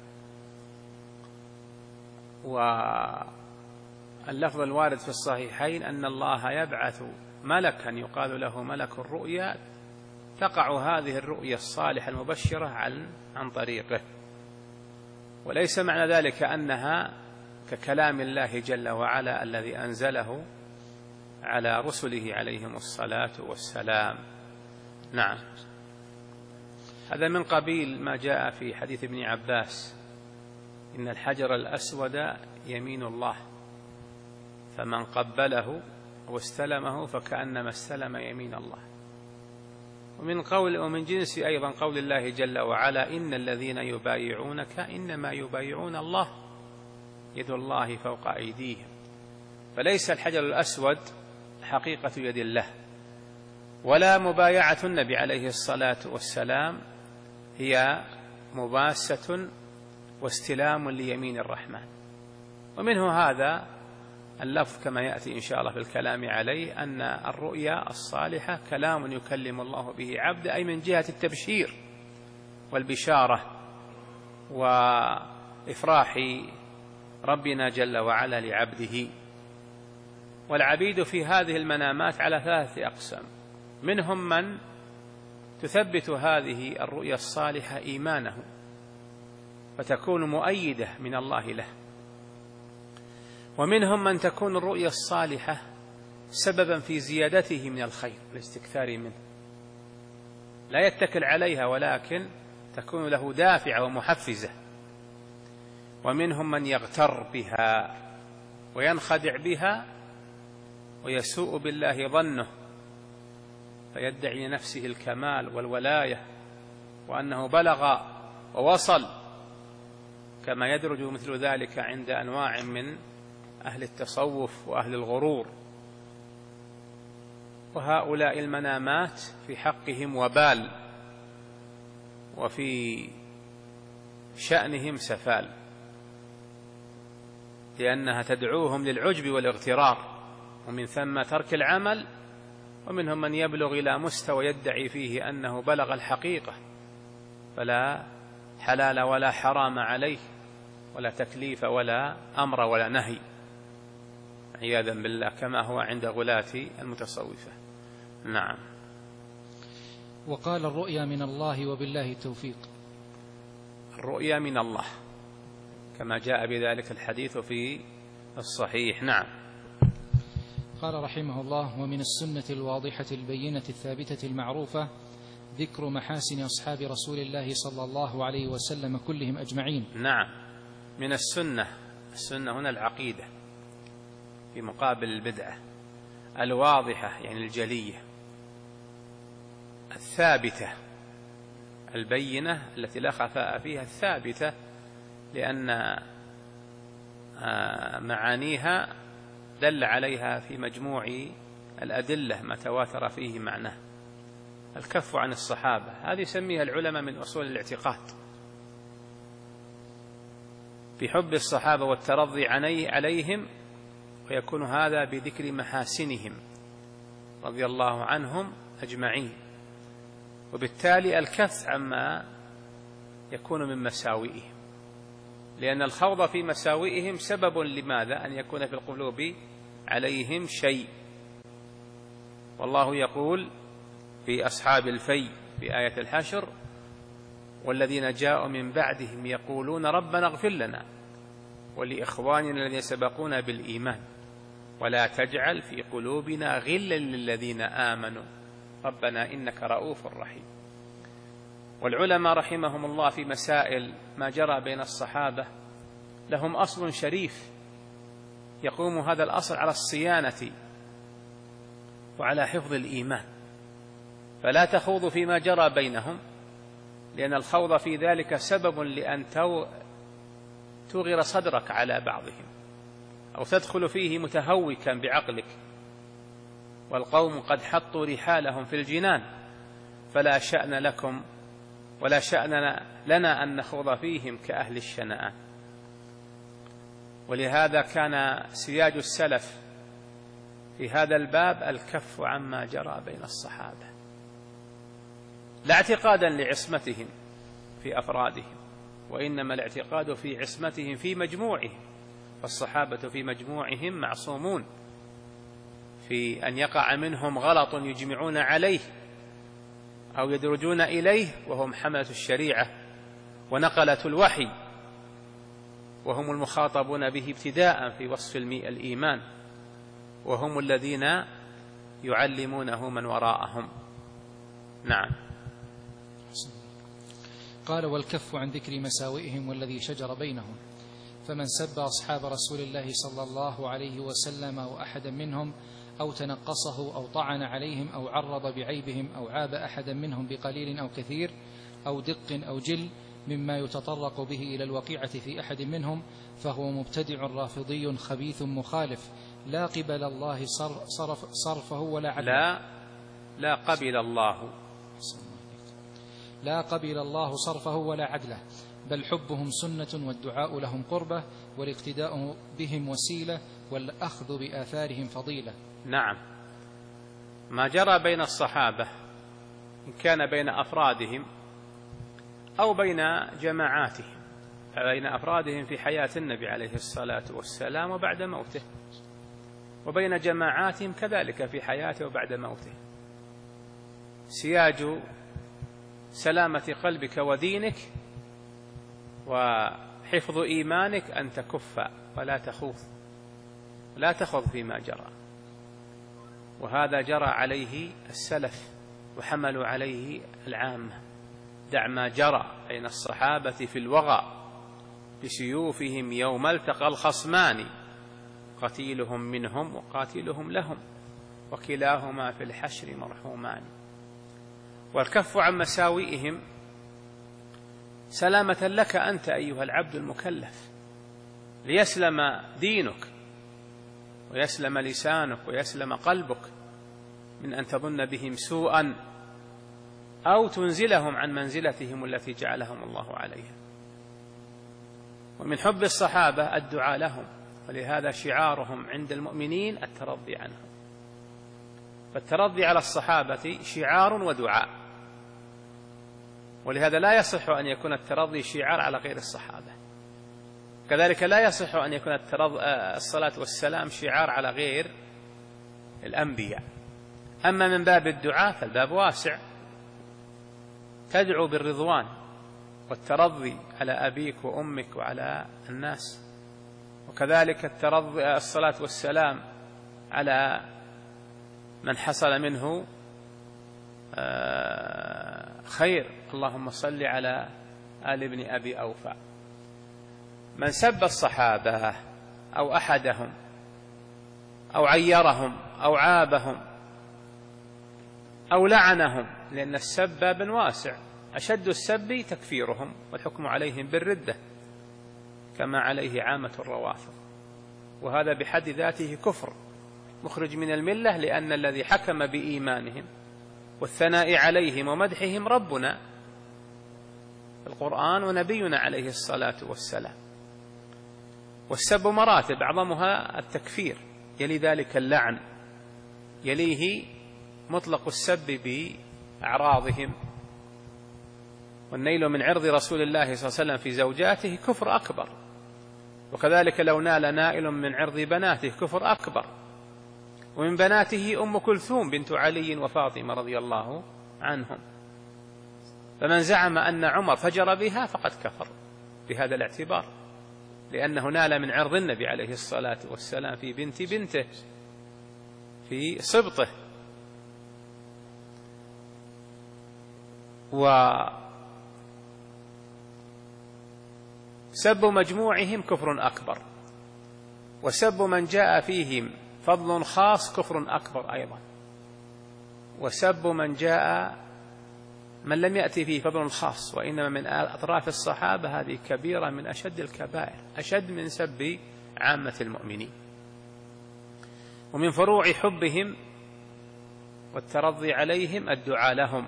Speaker 1: واللفظ الوارد في الصحيحين أن الله يبعث ملكا يقال له ملك الرؤيا، تقع هذه الرؤيا الصالحة المبشرة عن عن طريقه، وليس معنى ذلك أنها ككلام الله جل وعلا الذي أنزله على رسله عليهم الصلاة والسلام. نعم، هذا من قبيل ما جاء في حديث ابن عباس: إن الحجر الأسود يمين الله، فمن قبله واستلمه فكأنما استلم يمين الله. ومن قول ومن جنس أيضا قول الله جل وعلا: إن الذين يبايعونك إنما يبايعون الله يد الله فوق أيديهم. فليس الحجر الأسود حقيقة يد الله، ولا مبايعة النبي عليه الصلاة والسلام هي مباسة واستلام ليمين الرحمن. ومنه هذا اللفظ كما يأتي إن شاء الله في الكلام عليه أن الرؤيا الصالحة كلام يكلم الله به عبد، أي من جهة التبشير والبشارة وإفراح ربنا جل وعلا لعبده. والعبيد في هذه المنامات على ثلاثة أقسام: منهم من تثبت هذه الرؤيا الصالحة إيمانه فتكون مؤيدة من الله له، ومنهم من تكون الرؤيا الصالحة سببا في زيادته من الخير والاستكثار منه، لا يتكل عليها ولكن تكون له دافعة ومحفزة. ومنهم من يغتر بها وينخدع بها ويسوء بالله ظنه فيدعي لنفسه الكمال والولاية وأنه بلغ ووصل، كما يدرج مثل ذلك عند أنواع من أهل التصوف وأهل الغرور. وهؤلاء المنامات في حقهم وبال، وفي شأنهم سفال، لأنها تدعوهم للعجب والاغترار، ومن ثم ترك العمل. ومنهم من يبلغ إلى مستوى يدعي فيه أنه بلغ الحقيقة، فلا حلال ولا حرام عليه، ولا تكليف ولا أمر ولا نهي، عياذا بالله، كما هو عند غلاة المتصوفة. نعم.
Speaker 2: وقال: الرؤيا من الله وبالله التوفيق.
Speaker 1: الرؤيا من الله كما جاء بذلك الحديث في الصحيح. نعم.
Speaker 2: قال رحمه الله: ومن السنة الواضحة البينة الثابتة المعروفة ذكر محاسن أصحاب رسول الله صلى الله عليه وسلم كلهم أجمعين.
Speaker 1: نعم، من السنة. السنة هنا العقيدة في مقابل البدعة، الواضحة يعني الجلية، الثابتة البينة التي لا خفاء فيها، الثابتة لأن معانيها دل عليها في مجموع الأدلة ما تواتر فيه معناه. الكف عن الصحابة هذه يسميها العلماء من أصول الاعتقاد، في حب الصحابة والترضي عليهم، ويكون هذا بذكر محاسنهم رضي الله عنهم أجمعين، وبالتالي الكف عما يكون من مساوئهم، لأن الخوض في مساوئهم سبب لماذا؟ أن يكون في القلوب عليهم شيء. والله يقول في أصحاب الفي في آية الحشر: والذين جاءوا من بعدهم يقولون ربنا اغفر لنا ولإخواننا الذين سبقونا بالإيمان ولا تجعل في قلوبنا غلا للذين آمنوا ربنا إنك رؤوف رحيم. والعلماء رحمهم الله في مسائل ما جرى بين الصحابة لهم أصل شريف يقوم هذا الأصل على الصيانة وعلى حفظ الإيمان، فلا تخوض فيما جرى بينهم، لأن الخوض في ذلك سبب لأن تغير صدرك على بعضهم أو تدخل فيه متهوكا بعقلك، والقوم قد حطوا رحالهم في الجنان، فلا شأن لكم ولا شأن لنا أن نخوض فيهم كأهل الشنآن. ولهذا كان سياج السلف في هذا الباب الكف عما جرى بين الصحابة، لا اعتقادا لعصمتهم في أفرادهم، وإنما الاعتقاد في عصمتهم في مجموعهم، فالصحابة في مجموعهم معصومون في أن يقع منهم غلط يجمعون عليه أو يدرجون إليه، وهم حملة الشريعة ونقلة الوحي، وهم المخاطبون به ابتداء في وصف الإيمان، وهم الذين يعلمونه من وراءهم. نعم.
Speaker 2: قال: والكف عن ذكر مساوئهم والذي شجر بينهم، فمن سب أصحاب رسول الله صلى الله عليه وسلم أو أحدا منهم أو تنقصه أو طعن عليهم أو عرض بعيبهم أو عاب أحدا منهم بقليل أو كثير أو دق أو جل مما يتطرق به إلى الوقيعة في أحد منهم فهو مبتدع رافضي خبيث مخالف، لا قبل الله صرف صرفه ولا عدله.
Speaker 1: لا لا قبل الله
Speaker 2: لا قبل الله صرفه ولا عدله، بل حبهم سنة والدعاء لهم قربة والاقتداء بهم وسيلة والأخذ بآثارهم فضيلة.
Speaker 1: نعم. ما جرى بين الصحابة إن كان بين أفرادهم أو بين جماعاتهم بين أفرادهم في حياة النبي عليه الصلاة والسلام وبعد موته، وبين جماعاتهم كذلك في حياته وبعد موته. سياج سلامة قلبك ودينك وحفظ إيمانك أن تكف ولا تخوض، لا تخوض فيما جرى، وهذا جرى عليه السلف وحملوا عليه العامة. دع ما جرى بين الصحابة في الوغى بسيوفهم يوم التقى الخصمان، قتيلهم منهم وقاتلهم لهم، وكلاهما في الحشر مرحومان. والكف عن مساوئهم سلامة لك أنت أيها العبد المكلف، ليسلم دينك ويسلم لسانك ويسلم قلبك من أن تظن بهم سوءا أو تنزلهم عن منزلتهم التي جعلهم الله عليها. ومن حب الصحابة الدعاء لهم، ولهذا شعارهم عند المؤمنين الترضي عنهم. فالترضي على الصحابة شعار ودعاء، ولهذا لا يصح أن يكون الترضي شعار على غير الصحابة. كذلك لا يصح أن يكون الصلاة والسلام شعار على غير الأنبياء. أما من باب الدعاء فالباب واسع، تدعو بالرضوان والترضي على أبيك وأمك وعلى الناس، وكذلك الترضي الصلاة والسلام على من حصل منه خير. اللهم صل على آل ابن أبي أوفى. من سب الصحابة أو أحدهم أو عيرهم أو عابهم أو لعنهم، لأن السب باب واسع، أشد السب تكفيرهم والحكم عليهم بالردة كما عليه عامة الروافض، وهذا بحد ذاته كفر مخرج من الملة، لأن الذي حكم بإيمانهم والثناء عليهم ومدحهم ربنا القرآن ونبينا عليه الصلاة والسلام. والسب مراتب أعظمها التكفير، يلي ذلك اللعن، يليه مطلق السب بأعراضهم، والنيل من عرض رسول الله صلى الله عليه وسلم في زوجاته كفر أكبر، وكذلك لو نال نائل من عرض بناته كفر أكبر. ومن بناته أم كلثوم بنت علي وفاطمة رضي الله عنهم، فمن زعم أن عمر فجر بها فقد كفر بهذا الاعتبار، لأنه نال من عرض النبي عليه الصلاة والسلام في بنت بنته في سبطه. وسب مجموعهم كفر أكبر، وسب من جاء فيهم فضل خاص كفر أكبر أيضا، وسب من جاء من لم يأتي فيه فضل خاص وإنما من أطراف الصحابة هذه كبيرة من أشد الكبائر، أشد من سب عامة المؤمنين. ومن فروع حبهم والترضي عليهم الدعاء لهم،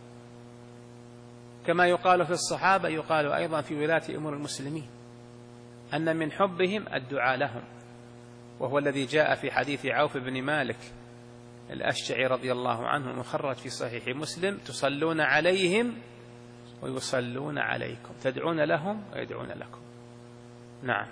Speaker 1: كما يقال في الصحابة يقال أيضا في ولاة أمور المسلمين أن من حبهم الدعاء لهم، وهو الذي جاء في حديث عوف بن مالك الأشجعي رضي الله عنه مخرج في صحيح مسلم: تصلون عليهم ويصلون عليكم، تدعون لهم ويدعون لكم. نعم.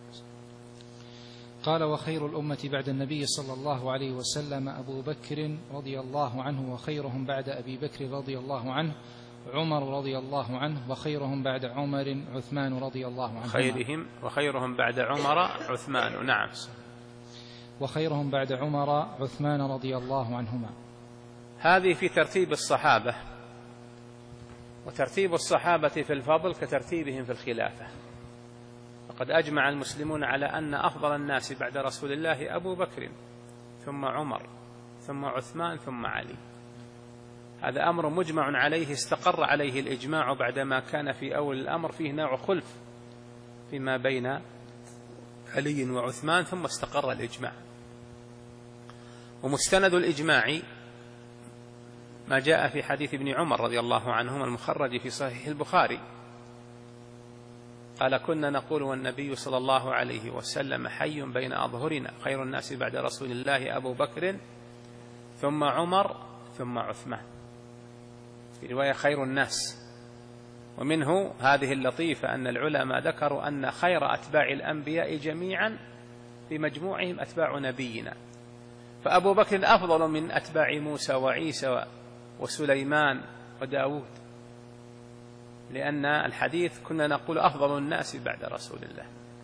Speaker 2: قال: وخير الأمة بعد النبي صلى الله عليه وسلم أبو بكر رضي الله عنه، وخيرهم بعد أبي بكر رضي الله عنه عمر رضي الله عنه، وخيرهم بعد عمر عثمان رضي الله عنه.
Speaker 1: خيرهم وخيرهم بعد عمر عثمان. نعم.
Speaker 2: وخيرهم بعد عمر عثمان رضي الله عنهما.
Speaker 1: هذه في ترتيب الصحابة، وترتيب الصحابة في الفضل كترتيبهم في الخلافة. وقد أجمع المسلمون على أن أفضل الناس بعد رسول الله أبو بكر ثم عمر ثم عثمان ثم علي. هذا أمر مجمع عليه، استقر عليه الإجماع بعدما كان في أول الأمر فيه نوع خلف فيما بين علي وعثمان، ثم استقر الإجماع. ومستند الإجماع ما جاء في حديث ابن عمر رضي الله عنهما المخرج في صحيح البخاري، قال: كنا نقول والنبي صلى الله عليه وسلم حي بين أظهرنا، خير الناس بعد رسول الله أبو بكر ثم عمر ثم عثمان. في رواية خير الناس. ومنه هذه اللطيفة أن العلماء ذكروا أن خير أتباع الأنبياء جميعا بمجموعهم أتباع نبينا، فأبو بكر أفضل من أتباع موسى وعيسى وسليمان وداود، لأن الحديث كنا نقول أفضل الناس بعد رسول الله.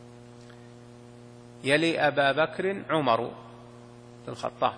Speaker 1: يلي أبا بكر عمر بن الخطاب،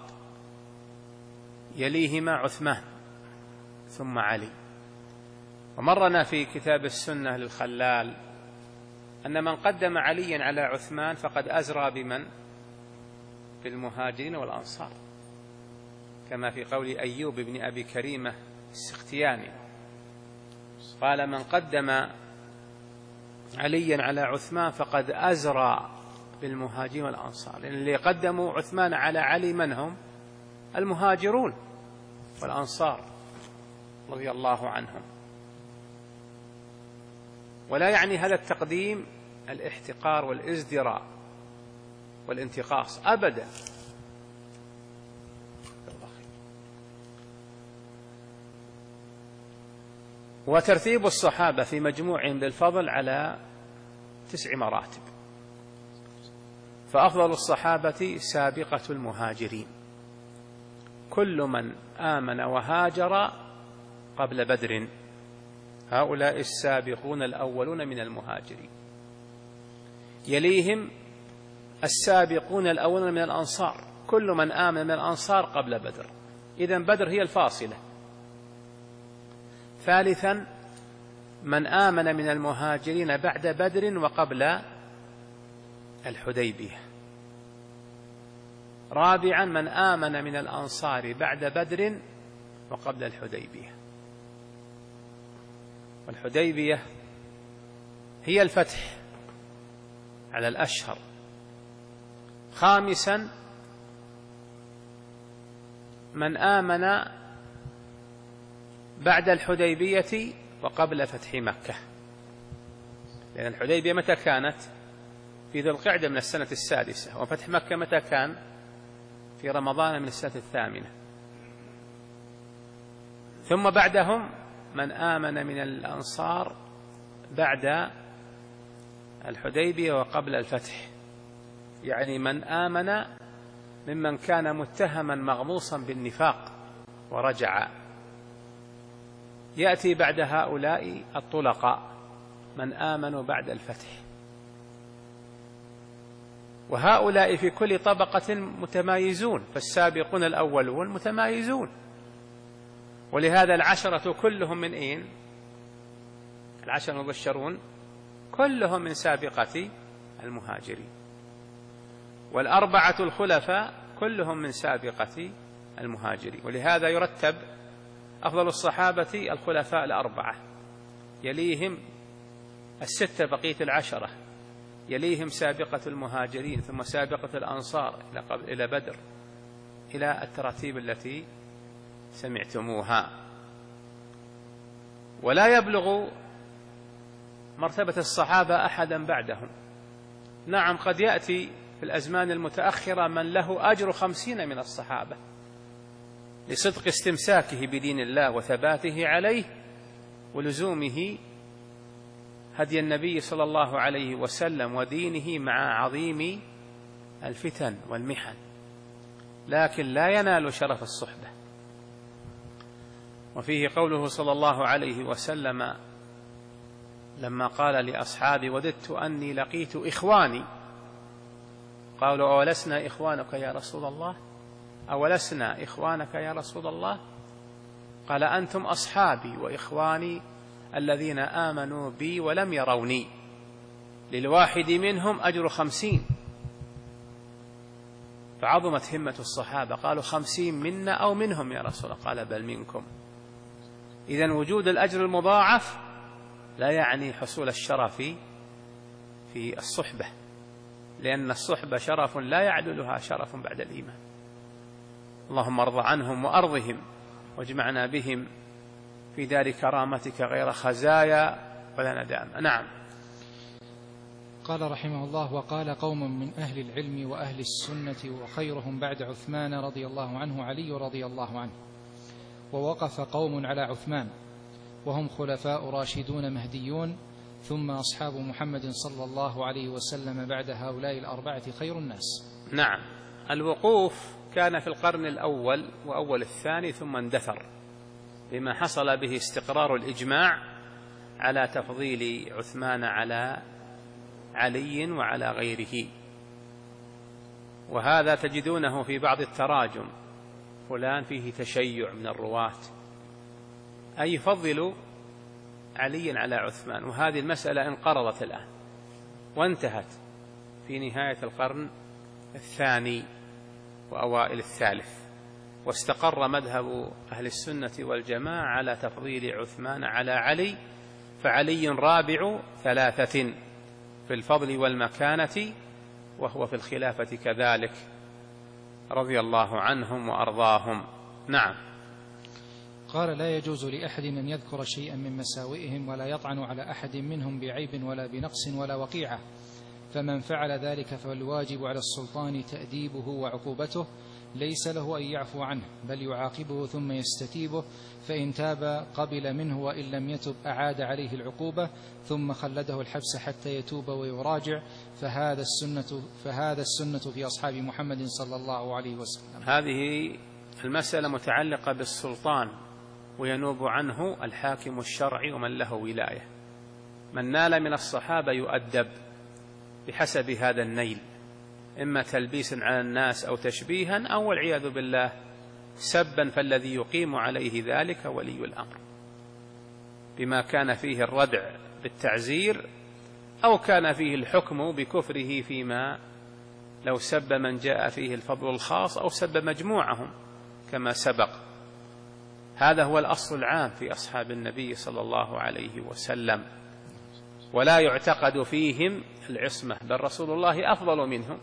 Speaker 1: يليهما عثمان، ثم علي. ومرنا في كتاب السنة للخلال أن من قدم عليا على عثمان فقد أزرى بمن؟ بالمهاجرين والأنصار، كما في قول أيوب بن أبي كريمة السختياني قال: من قدم عليا على عثمان فقد أزرى بالمهاجرين والأنصار، لأن اللي قدموا عثمان على علي من هم؟ المهاجرون والأنصار رضي الله عنهم. ولا يعني هذا التقديم الاحتقار والازدراء والانتقاص أبدا. وترتيب الصحابة في مجموعهم بالفضل على تسع مراتب، فأفضل الصحابة سابقة المهاجرين، كل من آمن وهاجر قبل بدر، هؤلاء السابقون الأولون من المهاجرين. يليهم السابقون الأولون من الأنصار، كل من آمن من الأنصار قبل بدر، إذن بدر هي الفاصلة. ثالثا من آمن من المهاجرين بعد بدر وقبل الحديبية. رابعا من آمن من الأنصار بعد بدر وقبل الحديبية، والحديبية هي الفتح على الأشهر. خامسا من آمن بعد الحديبية وقبل فتح مكة، لأن الحديبية متى كانت؟ في ذي القعدة من السنة السادسة، وفتح مكة متى كان؟ في رمضان من السنة الثامنة. ثم بعدهم من آمن من الأنصار بعد الحديبية وقبل الفتح، يعني من آمن ممن كان متهما مغموصا بالنفاق ورجع. يأتي بعد هؤلاء الطلقاء من آمنوا بعد الفتح، وهؤلاء في كل طبقة متمايزون، فالسابقون الأولون متمايزون. ولهذا العشرة كلهم من أين؟ العشرة المبشرون كلهم من سابقة المهاجرين، والأربعة الخلفاء كلهم من سابقة المهاجرين. ولهذا يرتب أفضل الصحابة الخلفاء الأربعة، يليهم الستة بقية العشرة، يليهم سابقة المهاجرين، ثم سابقة الأنصار إلى بدر، إلى الترتيب التي سمعتموها. ولا يبلغ مرتبة الصحابة أحدا بعدهم. نعم قد يأتي في الأزمان المتأخرة من له أجر خمسين من الصحابة لصدق استمساكه بدين الله وثباته عليه ولزومه هدي النبي صلى الله عليه وسلم ودينه مع عظيم الفتن والمحن، لكن لا ينال شرف الصحبة. وفيه قوله صلى الله عليه وسلم لما قال لأصحابه: وددت أني لقيت إخواني. قالوا: أولسنا إخوانك يا رسول الله؟ أولسنا إخوانك يا رسول الله؟ قال: أنتم أصحابي وإخواني الذين آمنوا بي ولم يروني، للواحد منهم أجر خمسين. فعظمت همة الصحابة، قالوا: خمسين منا أو منهم يا رسول الله؟ قال: بل منكم. إذن وجود الأجر المضاعف لا يعني حصول الشرف في الصحبة، لأن الصحبة شرف لا يعدلها شرف بعد الإيمان. اللهم ارض عنهم وأرضهم، واجمعنا بهم في دار كرامتك غير خزايا ولا ندام. نعم.
Speaker 2: قال رحمه الله: وقال قوم من أهل العلم وأهل السنة وخيرهم بعد عثمان رضي الله عنه علي رضي الله عنه، ووقف قوم على عثمان وهم خلفاء راشدون مهديون، ثم أصحاب محمد صلى الله عليه وسلم بعد هؤلاء الأربعة خير الناس.
Speaker 1: نعم، الوقوف كان في القرن الأول وأول الثاني، ثم اندثر بما حصل به استقرار الإجماع على تفضيل عثمان على علي وعلى غيره. وهذا تجدونه في بعض التراجم، فلان فيه تشيع من الرواة أي يفضل علي على عثمان. وهذه المسألة انقرضت الآن وانتهت في نهاية القرن الثاني وأوائل الثالث، واستقر مذهب أهل السنة والجماعة على تفضيل عثمان على علي، فعلي رابع ثلاثة في الفضل والمكانة، وهو في الخلافة كذلك رضي الله عنهم وأرضاهم. نعم.
Speaker 2: قال: لا يجوز لأحد أن يذكر شيئا من مساوئهم ولا يطعن على أحد منهم بعيب ولا بنقص ولا وقيعة، فمن فعل ذلك فالواجب على السلطان تأديبه وعقوبته، ليس له أن يعفو عنه بل يعاقبه ثم يستتيبه، فإن تاب قبل منه وإن لم يتب أعاد عليه العقوبة ثم خلده الحبس حتى يتوب ويراجع، فهذا السنة, فهذا السنة في أصحاب محمد صلى الله عليه وسلم.
Speaker 1: هذه المسألة متعلقة بالسلطان، وينوب عنه الحاكم الشرعي ومن له ولاية. من نال من الصحابة يؤدب بحسب هذا النيل، إما تلبيسا على الناس أو تشبيها، أو والعياذ بالله سبا، فالذي يقيم عليه ذلك ولي الأمر بما كان فيه الردع بالتعزير، أو كان فيه الحكم بكفره فيما لو سب من جاء فيه الفضل الخاص أو سب مجموعهم كما سبق. هذا هو الأصل العام في أصحاب النبي صلى الله عليه وسلم، ولا يعتقد فيهم العصمة، بل رسول الله أفضل منهم،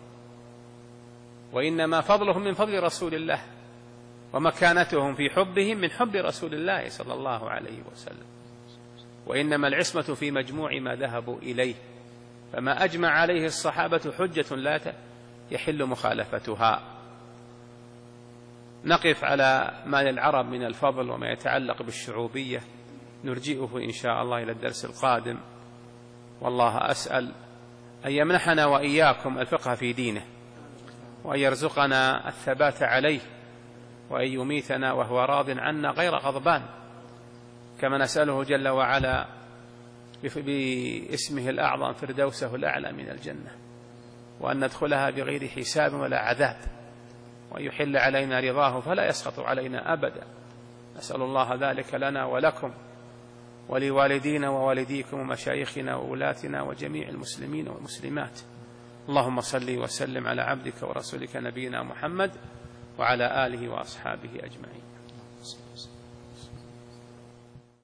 Speaker 1: وإنما فضلهم من فضل رسول الله، ومكانتهم في حبهم من حب رسول الله صلى الله عليه وسلم، وإنما العصمة في مجموع ما ذهبوا إليه، فما أجمع عليه الصحابة حجة لا يحل مخالفتها. نقف على ما للعرب من الفضل وما يتعلق بالشعوبية، نرجئه إن شاء الله إلى الدرس القادم، والله أسأل أن يمنحنا وإياكم الفقه في دينه، وأن يرزقنا الثبات عليه، وأن يميتنا وهو راض عنا غير غضبان، كما نسأله جل وعلا باسمه الأعظم فردوسه الأعلى من الجنة، وأن ندخلها بغير حساب ولا عذاب، وأن يحل علينا رضاه فلا يسخط علينا أبدا. نسأل الله ذلك لنا ولكم ولوالدينا ووالديكم ومشايخنا وولاتنا وجميع المسلمين والمسلمات. اللهم صل وسلم على عبدك ورسولك نبينا محمد وعلى آله وأصحابه أجمعين.